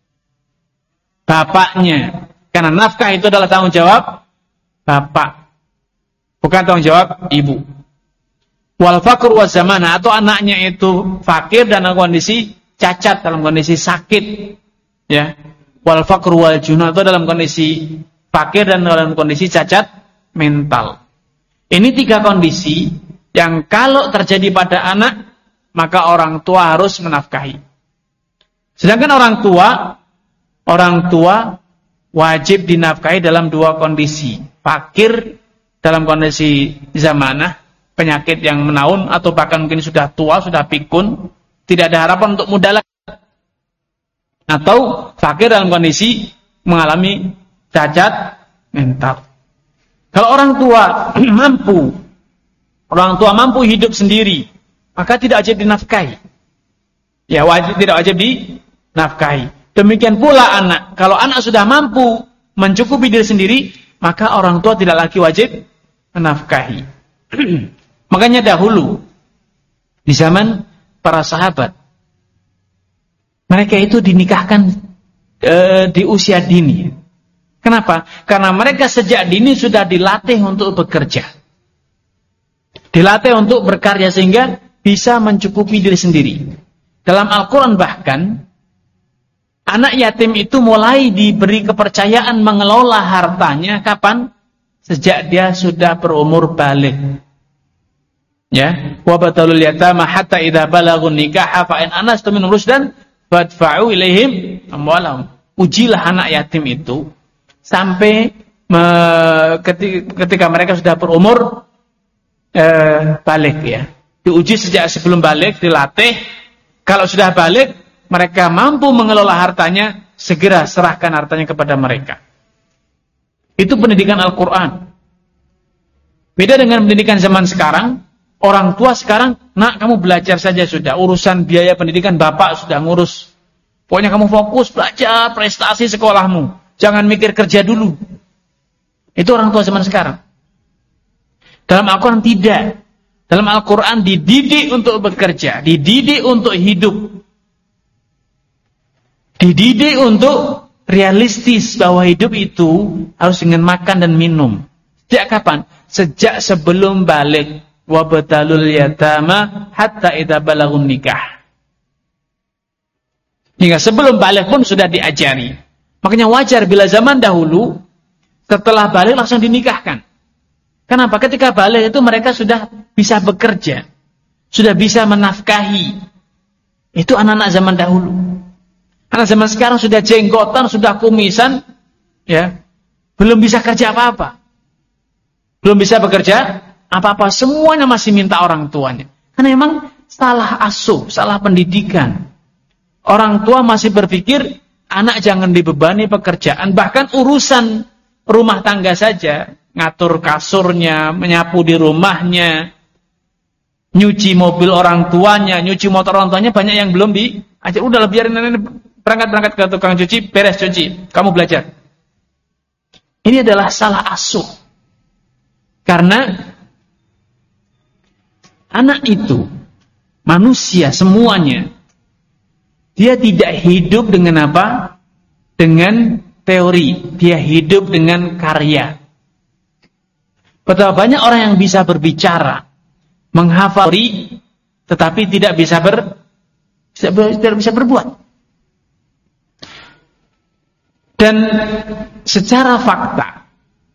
bapaknya. Karena nafkah itu adalah tanggung jawab bapak, bukan tanggung jawab ibu. Wal faqr wa zamana, atau anaknya itu fakir dan dalam kondisi cacat, dalam kondisi sakit, ya. Wal faqr wal junun, atau dalam kondisi fakir dan dalam kondisi cacat mental. Ini tiga kondisi yang kalau terjadi pada anak, maka orang tua harus menafkahi. Sedangkan orang tua, orang tua wajib dinafkahi dalam dua kondisi. Fakir dalam kondisi zamanah, penyakit yang menaun, atau bahkan mungkin sudah tua, sudah pikun, tidak ada harapan untuk muda lagi. Atau fakir dalam kondisi mengalami cacat mental. Kalau orang tua mampu, orang tua mampu hidup sendiri, maka tidak wajib dinafkahi. Ya, wajib tidak wajib dinafkahi. Demikian pula anak. Kalau anak sudah mampu mencukupi diri sendiri, maka orang tua tidak lagi wajib menafkahi. Makanya dahulu di zaman para sahabat, mereka itu dinikahkan e, di usia dini. Kenapa? Karena mereka sejak dini sudah dilatih untuk bekerja. Dilatih untuk berkarya sehingga bisa mencukupi diri sendiri. Dalam Al-Quran bahkan, anak yatim itu mulai diberi kepercayaan mengelola hartanya kapan? Sejak dia sudah berumur balik. Ya, wa batalul yatama hatta idza balagun nikah fa in anastum min rusdan fadfa'u ilaihim amwalahum. Ujilah anak yatim itu sampai me, ketika, ketika mereka sudah berumur eh, balik, ya. Diuji sejak sebelum balik, dilatih. Kalau sudah balik, mereka mampu mengelola hartanya, segera serahkan hartanya kepada mereka. Itu pendidikan Al-Quran. Beda dengan pendidikan zaman sekarang. Orang tua sekarang, nak kamu belajar saja sudah. Urusan biaya pendidikan bapak sudah ngurus. Pokoknya kamu fokus belajar, prestasi sekolahmu. Jangan mikir kerja dulu. Itu orang tua zaman sekarang. Dalam Al-Quran tidak. Dalam Al-Quran dididik untuk bekerja. Dididik untuk hidup. Dididik untuk realistis bahwa hidup itu harus dengan makan dan minum. Sejak kapan? Sejak sebelum balik. Wabtalul yatama hatta idza balagun nikah. Hingga sebelum balik pun sudah diajari. Makanya wajar bila zaman dahulu setelah balik langsung dinikahkan. Kenapa? Ketika balik itu mereka sudah bisa bekerja, sudah bisa menafkahi. Itu anak-anak zaman dahulu. Anak zaman sekarang sudah jenggotan, sudah kumisan, ya, belum bisa kerja apa-apa, belum bisa bekerja apa-apa, semuanya masih minta orang tuanya. Karena memang salah asuh, salah pendidikan. Orang tua masih berpikir anak jangan dibebani pekerjaan, bahkan urusan rumah tangga saja, ngatur kasurnya, menyapu di rumahnya, nyuci mobil orang tuanya, nyuci motor orang tuanya, banyak yang belum diajar. Udahlah biarin nenek berangkat-berangkat ke tukang cuci, beres cuci, kamu belajar. Ini adalah salah asuh. Karena anak itu, manusia semuanya, dia tidak hidup dengan apa? Dengan teori, dia hidup dengan karya. Betapa banyak orang yang bisa berbicara, menghafal teori, tetapi tidak bisa ber, tidak bisa berbuat. Dan secara fakta,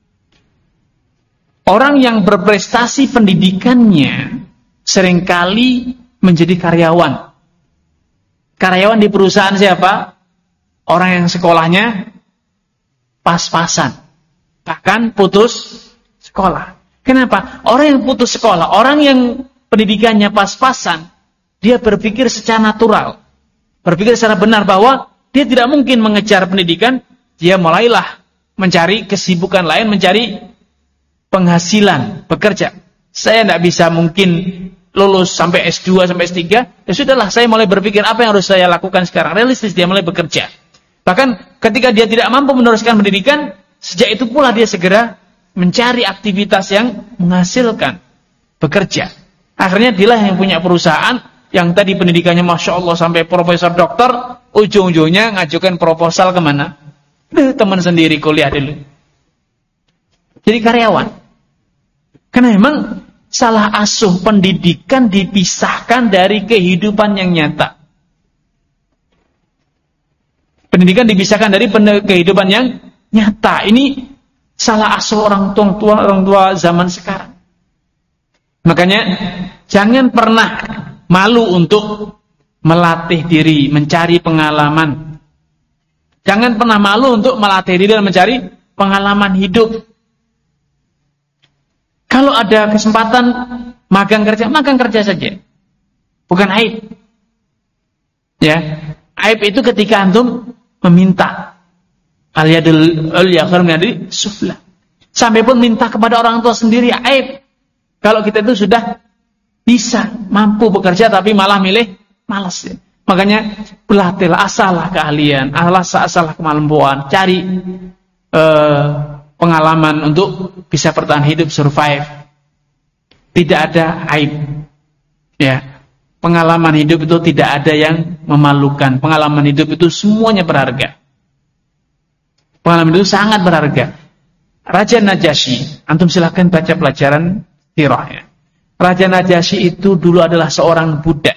orang yang berprestasi pendidikannya seringkali menjadi karyawan. Karyawan di perusahaan siapa? Orang yang sekolahnya pas-pasan, bahkan putus sekolah. Kenapa? Orang yang putus sekolah, orang yang pendidikannya pas-pasan, dia berpikir secara natural, berpikir secara benar bahwa dia tidak mungkin mengejar pendidikan. Dia mulailah mencari kesibukan lain, mencari penghasilan, bekerja. Saya tidak bisa mungkin lulus sampai S dua, sampai S tiga. Ya sudahlah, saya mulai berpikir apa yang harus saya lakukan sekarang. Realistis, dia mulai bekerja. Bahkan ketika dia tidak mampu meneruskan pendidikan, sejak itu pula dia segera mencari aktivitas yang menghasilkan, bekerja. Akhirnya dialah yang punya perusahaan, yang tadi pendidikannya Masya Allah sampai profesor doktor, ujung-ujungnya ngajukan proposal kemana? Eh, teman sendiri kuliah dulu. Jadi karyawan. Karena memang salah asuh pendidikan dipisahkan dari kehidupan yang nyata. Pendidikan dipisahkan dari kehidupan yang nyata. Ini salah asuh orang tua orang tua zaman sekarang. Makanya jangan pernah malu untuk melatih diri, mencari pengalaman. Jangan pernah malu untuk melatih diri dan mencari pengalaman hidup. Kalau ada kesempatan magang kerja, magang kerja saja. Bukan aib. Ya, aib itu ketika antum meminta. Al-yadul ulya khairun minal sufla. Sampai pun minta kepada orang tua sendiri, aib. Kalau kita itu sudah bisa, mampu bekerja tapi malah milih malas ya. Makanya berlatihlah, asalah keahlian, asalah kemampuan, cari uh, pengalaman untuk bisa bertahan hidup, survive. Tidak ada aib. Ya, pengalaman hidup itu tidak ada yang memalukan. Pengalaman hidup itu semuanya berharga. Pengalaman itu sangat berharga. Raja Najasyi, antum silakan baca pelajaran sirah ya. Raja Najasyi itu dulu adalah seorang budak.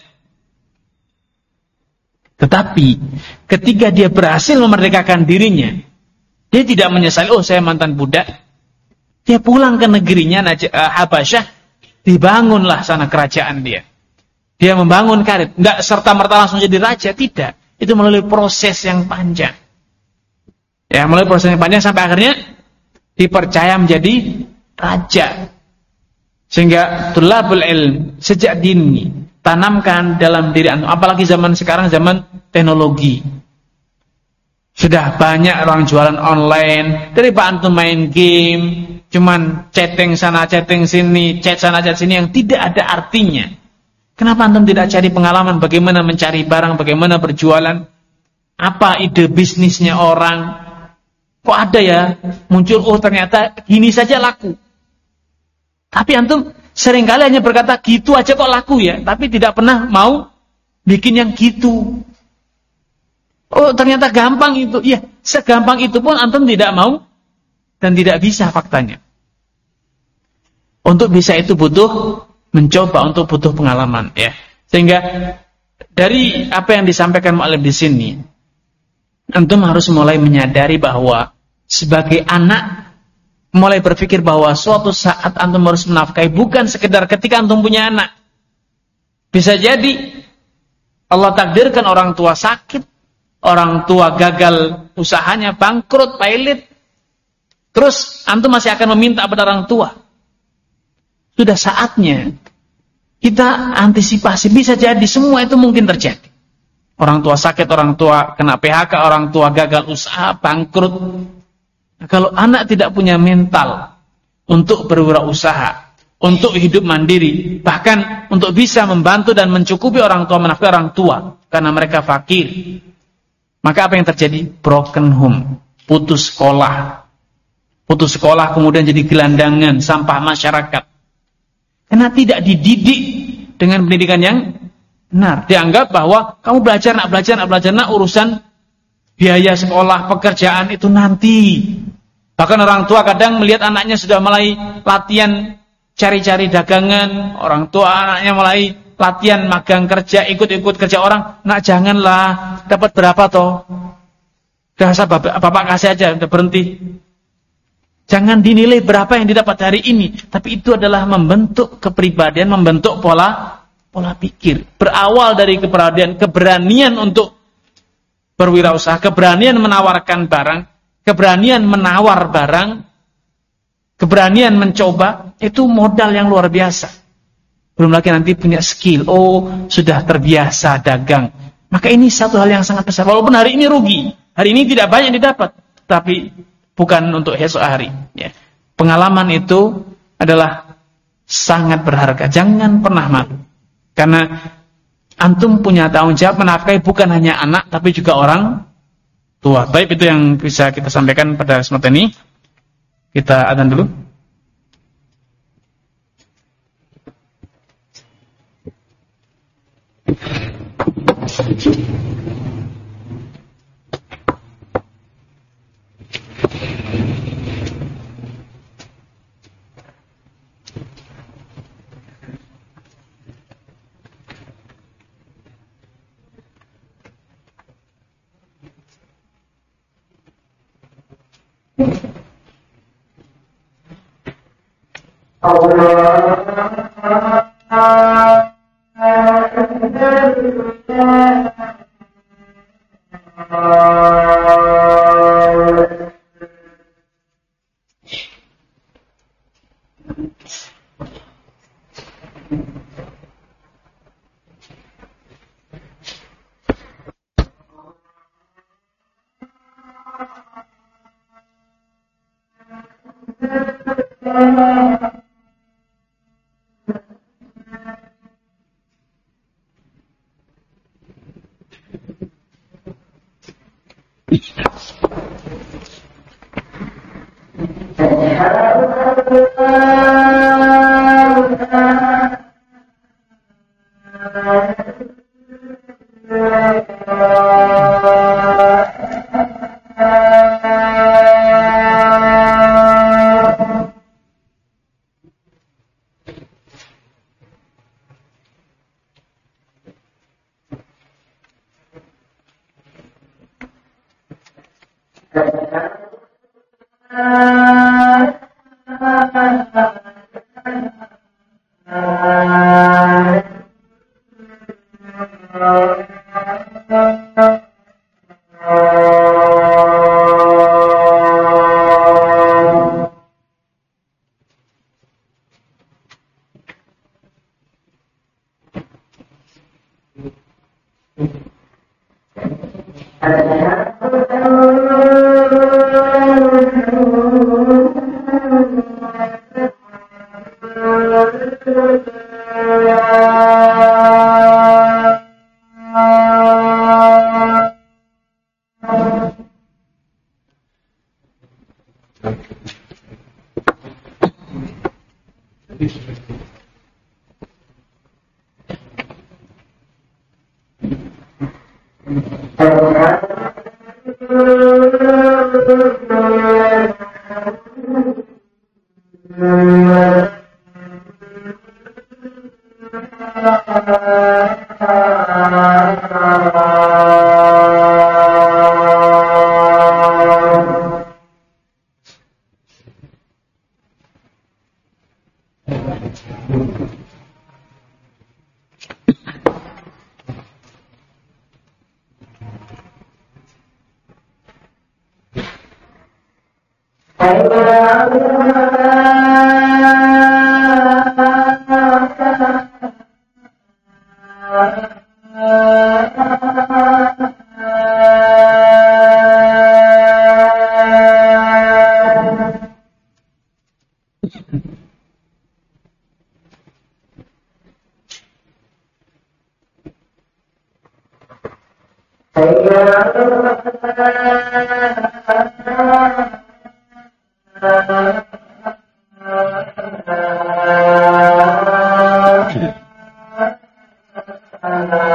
Tetapi ketika dia berhasil memerdekakan dirinya, dia tidak menyesali, oh saya mantan budak. Dia pulang ke negerinya Habasyah, dibangunlah sana kerajaan dia. Dia membangun karir, tidak serta-merta langsung jadi raja, tidak. Itu melalui proses yang panjang. Ya, melalui proses yang panjang sampai akhirnya dipercaya menjadi raja. Sehingga tulabul ilm sejak dini tanamkan dalam diri antum, apalagi zaman sekarang zaman teknologi. Sudah banyak orang jualan online, daripada antum main game, cuman chatting sana, chatting sini, chat sana, chat sini yang tidak ada artinya. Kenapa antum tidak cari pengalaman bagaimana mencari barang, bagaimana berjualan? Apa ide bisnisnya orang? Kok ada ya muncul, oh ternyata gini saja laku. Tapi antum seringkali hanya berkata gitu aja kok laku ya, tapi tidak pernah mau bikin yang gitu. Oh ternyata gampang itu, iya segampang itu pun antum tidak mau dan tidak bisa faktanya. Untuk bisa itu butuh mencoba, untuk butuh pengalaman ya. Sehingga dari apa yang disampaikan mu'allif di sini, antum harus mulai menyadari bahwa sebagai anak mulai berpikir bahwa suatu saat antum harus menafkahi, bukan sekedar ketika antum punya anak. Bisa jadi Allah takdirkan orang tua sakit, orang tua gagal usahanya, bangkrut, pailit. Terus antum masih akan meminta pada orang tua. Sudah saatnya kita antisipasi, bisa jadi semua itu mungkin terjadi. Orang tua sakit, orang tua kena P H K, orang tua gagal usaha, bangkrut. Kalau anak tidak punya mental untuk berwirausaha, untuk hidup mandiri, bahkan untuk bisa membantu dan mencukupi orang tua, menafkahi orang tua, karena mereka fakir, maka apa yang terjadi? Broken home, putus sekolah, putus sekolah kemudian jadi gelandangan, sampah masyarakat, karena tidak dididik dengan pendidikan yang benar. Dianggap bahwa kamu belajar, nak belajar, nak belajar, nak urusan biaya sekolah, pekerjaan itu nanti. Bahkan orang tua kadang melihat anaknya sudah mulai latihan cari-cari dagangan, orang tua anaknya mulai latihan magang kerja, ikut-ikut kerja orang. Nak janganlah, dapat berapa toh? Dasar bapak, bapak kasih aja, udah berhenti. Jangan dinilai berapa yang didapat hari ini, tapi itu adalah membentuk kepribadian, membentuk pola pola pikir. Berawal dari keberanian, keberanian untuk berwirausaha, keberanian menawarkan barang, keberanian menawar barang, keberanian mencoba, itu modal yang luar biasa. Belum lagi nanti punya skill, oh sudah terbiasa dagang. Maka ini satu hal yang sangat besar. Walaupun hari ini rugi, hari ini tidak banyak didapat, tapi bukan untuk esok hari. Ya. Pengalaman itu adalah sangat berharga. Jangan pernah malu. Karena antum punya tanggung jawab menafkahi bukan hanya anak, tapi juga orang tua. Baik, itu yang bisa kita sampaikan pada kesempatan ini. Kita adzan dulu.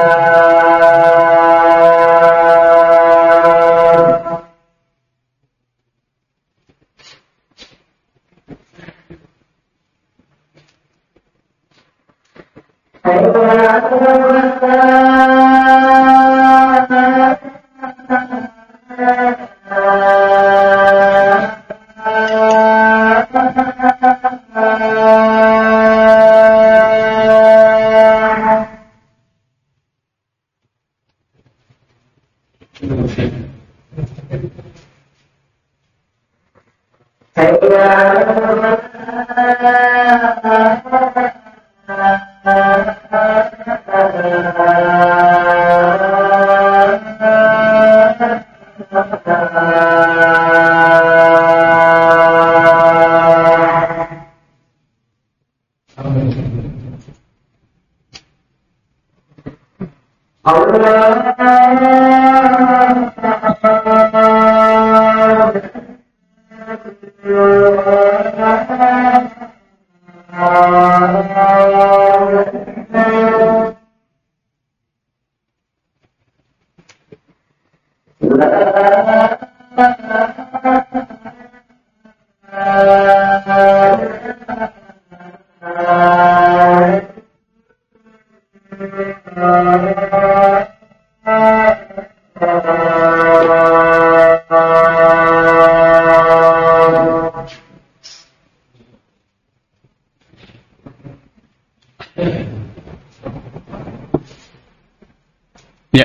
Ya.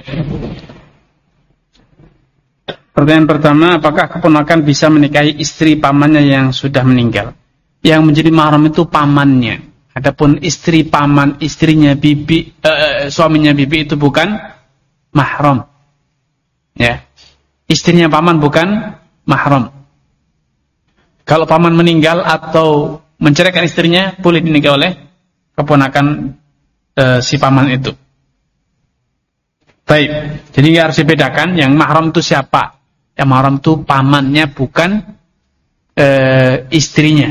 Pertanyaan pertama, apakah keponakan bisa menikahi istri pamannya yang sudah meninggal? Yang menjadi mahram itu pamannya. Adapun istri paman, istrinya bibi, eh, suaminya bibi itu bukan mahram. Ya. Istrinya paman bukan mahram. Kalau paman meninggal atau menceraikan istrinya, boleh dinikahi oleh keponakan eh, si paman itu. Baik, jadi harus dibedakan yang mahram itu siapa. Yang mahram itu pamannya, bukan e, istrinya.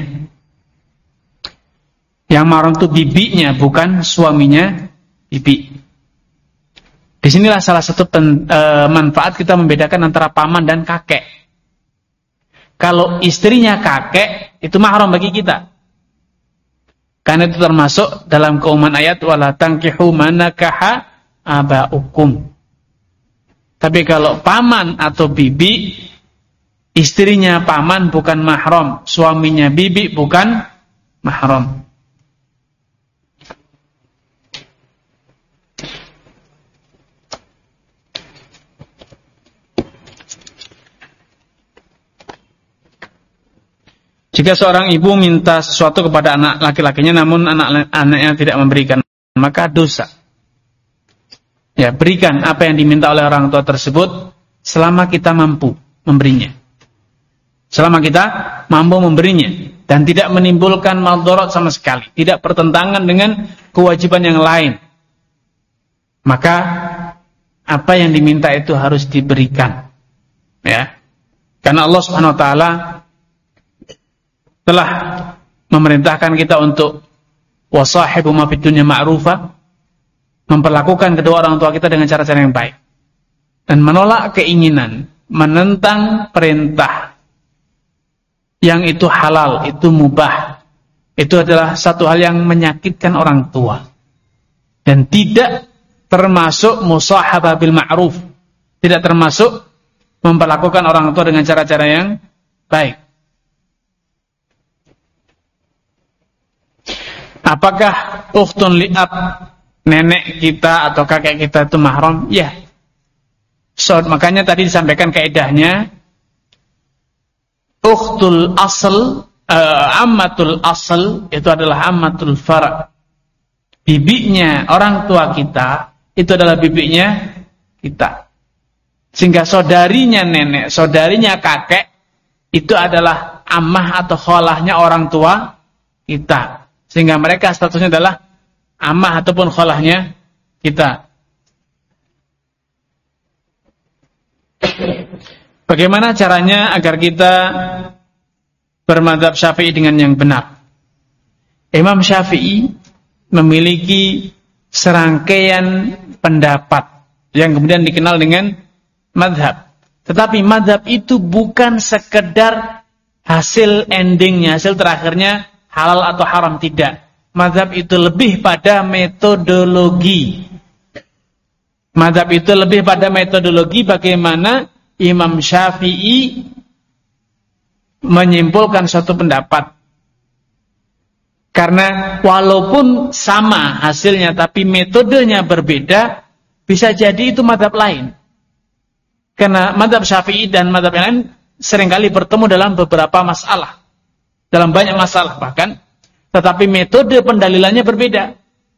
Yang mahram itu bibinya, bukan suaminya bibi. Disinilah salah satu pen, e, manfaat kita membedakan antara paman dan kakek. Kalau istrinya kakek, itu mahram bagi kita. Karena itu termasuk dalam keumuman ayat wala tankihu manakaha abaukum. Tapi kalau paman atau bibi, istrinya paman bukan mahram, suaminya bibi bukan mahram. Jika seorang ibu minta sesuatu kepada anak laki-lakinya namun anak-anaknya tidak memberikan, maka dosa. Ya, berikan apa yang diminta oleh orang tua tersebut selama kita mampu memberinya. Selama kita mampu memberinya dan tidak menimbulkan maldharat sama sekali, tidak bertentangan dengan kewajiban yang lain. Maka apa yang diminta itu harus diberikan. Ya. Karena Allah Subhanahu wa taala telah memerintahkan kita untuk wasahibu ma fid dunya ma'rufa, memperlakukan kedua orang tua kita dengan cara-cara yang baik dan menolak keinginan, menentang perintah yang itu halal, itu mubah. Itu adalah satu hal yang menyakitkan orang tua dan tidak termasuk musahabah bil ma'ruf, tidak termasuk memperlakukan orang tua dengan cara-cara yang baik. Apakah ukhtun li'ab, nenek kita atau kakek kita itu mahram? Ya. So, makanya tadi disampaikan kaidahnya ukhtul asl, uh, ammatul asl itu adalah ammatul far'. Bibinya orang tua kita itu adalah bibinya kita. Sehingga saudarinya nenek, saudarinya kakek itu adalah ammah atau kholahnya orang tua kita. Sehingga mereka statusnya adalah ammah ataupun kholahnya kita. Bagaimana caranya agar kita bermadzhab Syafi'i dengan yang benar? Imam Syafi'i memiliki serangkaian pendapat yang kemudian dikenal dengan madhab. Tetapi madhab itu bukan sekedar hasil endingnya, hasil terakhirnya halal atau haram, tidak. Madhab itu lebih pada metodologi. Madhab itu lebih pada metodologi bagaimana Imam Syafi'i menyimpulkan suatu pendapat. Karena walaupun sama hasilnya tapi metodenya berbeda, bisa jadi itu madhab lain. Karena madhab Syafi'i dan madhab yang lain seringkali bertemu dalam beberapa masalah, dalam banyak masalah bahkan, tetapi metode pendalilannya berbeda.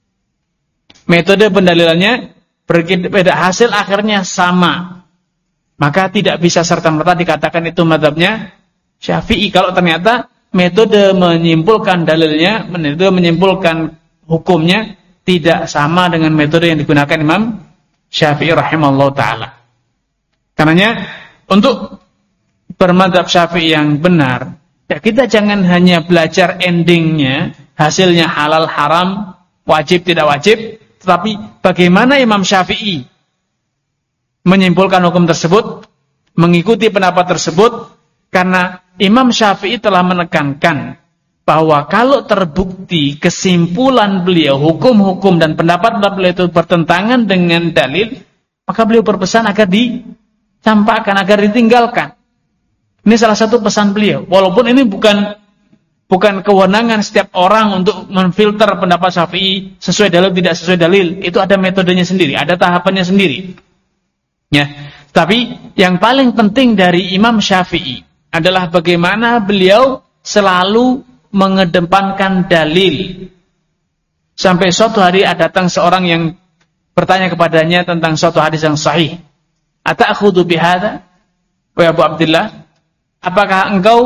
Metode pendalilannya berbeda, hasil akhirnya sama. Maka tidak bisa serta-merta dikatakan itu madhabnya Syafi'i kalau ternyata metode menyimpulkan dalilnya, metode menyimpulkan hukumnya tidak sama dengan metode yang digunakan Imam Syafi'i rahimahullah ta'ala. Karenanya untuk bermadhab Syafi'i yang benar, ya kita jangan hanya belajar endingnya, hasilnya halal haram, wajib tidak wajib, tetapi bagaimana Imam Syafi'i menyimpulkan hukum tersebut, mengikuti pendapat tersebut. Karena Imam Syafi'i telah menekankan bahwa kalau terbukti kesimpulan beliau, hukum-hukum dan pendapat beliau itu bertentangan dengan dalil, maka beliau berpesan agar dicampakkan, agar ditinggalkan. Ini salah satu pesan beliau. Walaupun ini bukan bukan kewenangan setiap orang untuk memfilter pendapat Syafi'i sesuai dalil tidak sesuai dalil. Itu ada metodenya sendiri, ada tahapannya sendiri. Ya, tapi yang paling penting dari Imam Syafi'i adalah bagaimana beliau selalu mengedepankan dalil. Sampai suatu hari ada datang seorang yang bertanya kepadanya tentang suatu hadis yang sahih. Ata'khudhu bihadza? Wa Abu Abdullah, apakah engkau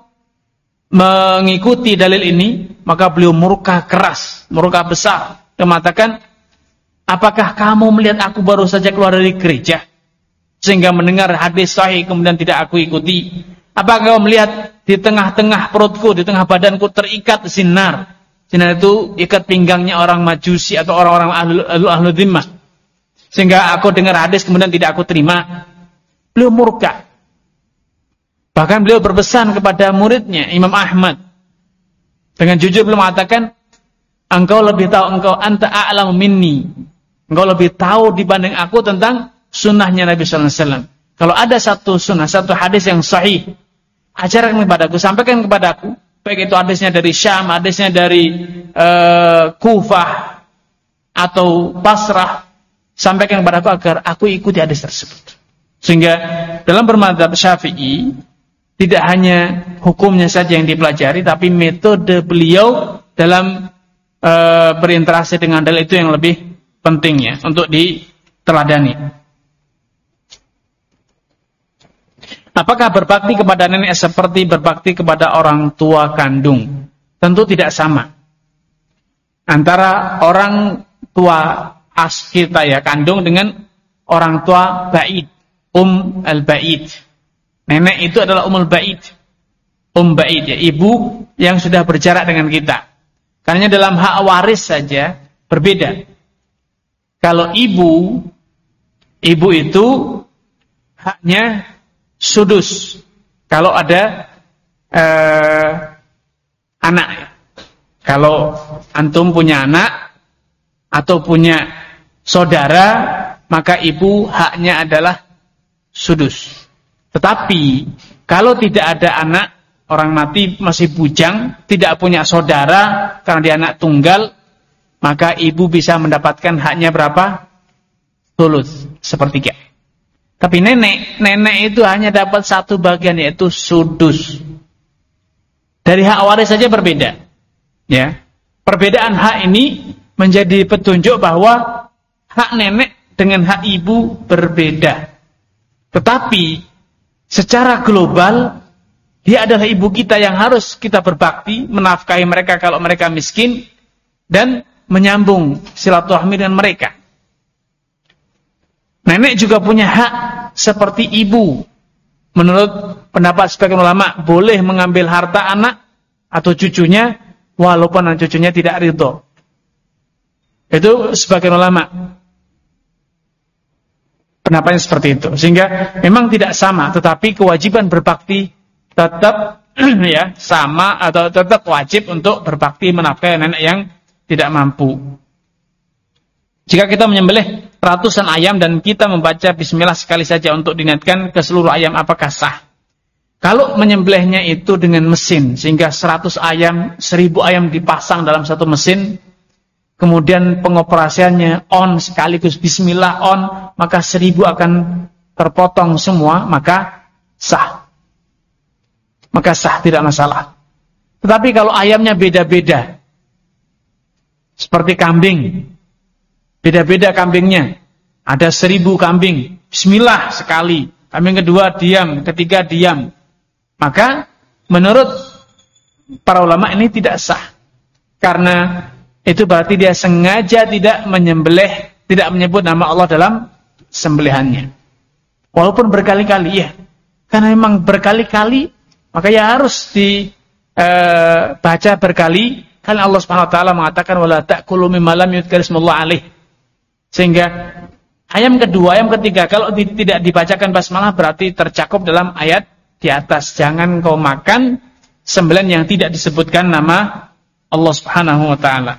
mengikuti dalil ini? Maka beliau murka keras, murka besar. Dia mengatakan, apakah kamu melihat aku baru saja keluar dari gereja sehingga mendengar hadis sahih kemudian tidak aku ikuti? Apakah kau melihat di tengah-tengah perutku, di tengah badanku terikat sinar? Sinar itu ikat pinggangnya orang Majusi atau orang-orang ahlu ahlu dhimmah. Sehingga aku dengar hadis kemudian tidak aku terima. Beliau murka. Bahkan beliau berpesan kepada muridnya Imam Ahmad dengan jujur beliau mengatakan, engkau lebih tahu, engkau anta a'lamu minni. Engkau lebih tahu dibanding aku tentang sunnahnya Nabi sallallahu alaihi wasallam. Kalau ada satu sunnah, satu hadis yang sahih, ajarkan kepadaku, sampaikan kepadaku, baik itu hadisnya dari Syam, hadisnya dari uh, Kufah atau Basrah, sampaikan kepadaku agar aku ikuti hadis tersebut. Sehingga dalam bermadzhab Syafi'i tidak hanya hukumnya saja yang dipelajari, tapi metode beliau dalam uh, berinteraksi dengan dalil itu yang lebih pentingnya untuk diteladani. Apakah berbakti kepada nenek seperti berbakti kepada orang tua kandung? Tentu tidak sama. Antara orang tua as kita ya kandung dengan orang tua ba'id, um al-ba'id. Nenek itu adalah umul ba'id. Um ba'id ya, ibu yang sudah berjarak dengan kita. Karena dalam hak waris saja berbeda. Kalau ibu, ibu itu haknya sudus kalau ada eh, anak. Kalau antum punya anak atau punya saudara, maka ibu haknya adalah sudus. Tetapi kalau tidak ada anak, orang mati masih bujang, tidak punya saudara karena dia anak tunggal, maka ibu bisa mendapatkan haknya berapa? Thuluts, sepertiga. Tapi nenek, nenek itu hanya dapat satu bagian, yaitu sudus. Dari hak waris saja berbeda. Ya, perbedaan hak ini menjadi petunjuk bahwa hak nenek dengan hak ibu berbeda. Tetapi secara global, dia adalah ibu kita yang harus kita berbakti, menafkahi mereka kalau mereka miskin, dan menyambung silaturahmi dengan mereka. Nenek juga punya hak seperti ibu. Menurut pendapat sebagian ulama, boleh mengambil harta anak atau cucunya, walaupun anak cucunya tidak ridho. Itu sebagian ulama. Pendapatnya seperti itu. Sehingga memang tidak sama, tetapi kewajiban berbakti tetap ya sama atau tetap wajib untuk berbakti menafkahi nenek yang tidak mampu. Jika kita menyembelih ratusan ayam dan kita membaca bismillah sekali saja untuk diniatkan ke seluruh ayam, apakah sah? Kalau menyembelihnya itu dengan mesin, sehingga seratus ayam, seribu ayam dipasang dalam satu mesin, kemudian pengoperasiannya on sekaligus bismillah on, maka seribu akan terpotong semua, maka sah. Maka sah, tidak masalah. Tetapi kalau ayamnya beda-beda, seperti kambing, beda-beda kambingnya, ada seribu kambing, bismillah sekali, kambing kedua diam, ketiga diam, maka menurut para ulama ini tidak sah. Karena itu berarti dia sengaja tidak menyembelih, tidak menyebut nama Allah dalam sembelihannya. Walaupun berkali-kali, ya. Karena memang berkali-kali, maka ya harus dibaca e, berkali. Karena Allah Subhanahu Wa Taala mengatakan wala ta'kulu mimma lam yudhkar ismullah alaih. Sehingga ayam kedua, ayam ketiga, kalau di, tidak dibacakan basmalah berarti tercakup dalam ayat di atas. Jangan kau makan sembelihan yang tidak disebutkan nama Allah Subhanahu Wa Taala.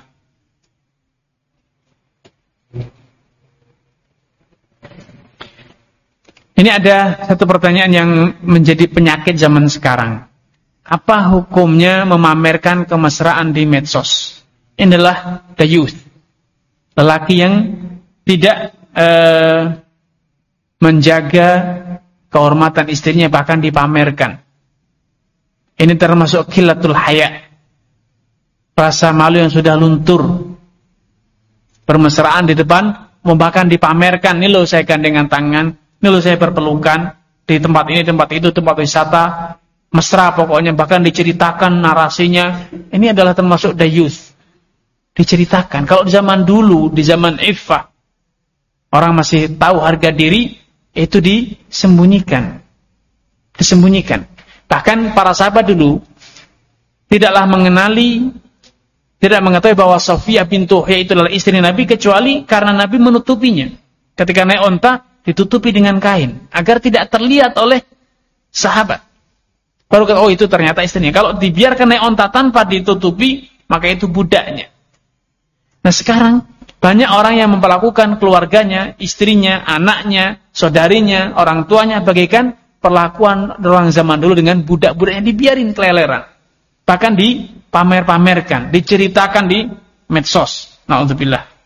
Ini ada satu pertanyaan yang menjadi penyakit zaman sekarang. Apa hukumnya memamerkan kemesraan di medsos? Ini adalah the youth. Lelaki yang tidak eh, menjaga kehormatan istrinya, bahkan dipamerkan. Ini termasuk khilatul haya. Rasa malu yang sudah luntur. Bermesraan di depan, bahkan dipamerkan. Ini loh saya gandengan tangan. Ini loh saya berpelukan di tempat ini, tempat itu, tempat wisata, mesra pokoknya, bahkan diceritakan narasinya. Ini adalah termasuk the youth. Diceritakan. Kalau di zaman dulu, di zaman iffah, orang masih tahu harga diri, itu disembunyikan. Disembunyikan. Bahkan para sahabat dulu tidaklah mengenali, tidak mengetahui bahwa Sofia bintu Huyai itu adalah istri Nabi, kecuali karena Nabi menutupinya. Ketika naik onta, ditutupi dengan kain agar tidak terlihat oleh sahabat. Baru kata, oh itu ternyata istrinya. Kalau dibiarkan naik onta tanpa ditutupi, maka itu budaknya. Nah sekarang banyak orang yang memperlakukan keluarganya, istrinya, anaknya, saudarinya, orang tuanya bagaikan perlakuan orang zaman dulu dengan budak-budak yang dibiarin keleleran. Bahkan dipamer-pamerkan, diceritakan di medsos. Na'udzubillah.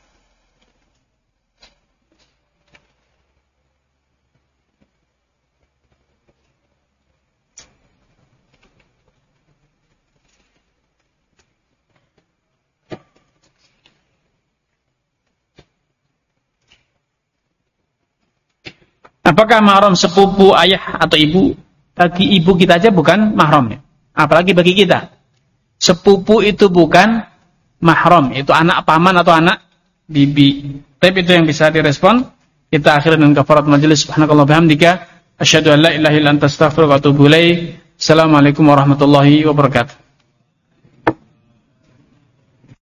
Apakah mahram sepupu ayah atau ibu? Bagi ibu kita aja bukan mahramnya. Apalagi bagi kita. Sepupu itu bukan mahram. Itu anak paman atau anak bibi. Tapi itu yang bisa direspon. Kita akhiri dengan kafarat majelis. Subhanakallah bihamdika. Asyhadu an la ilaha illa anta astaghfiruka wa atubu ilaik. Assalamualaikum warahmatullahi wabarakatuh.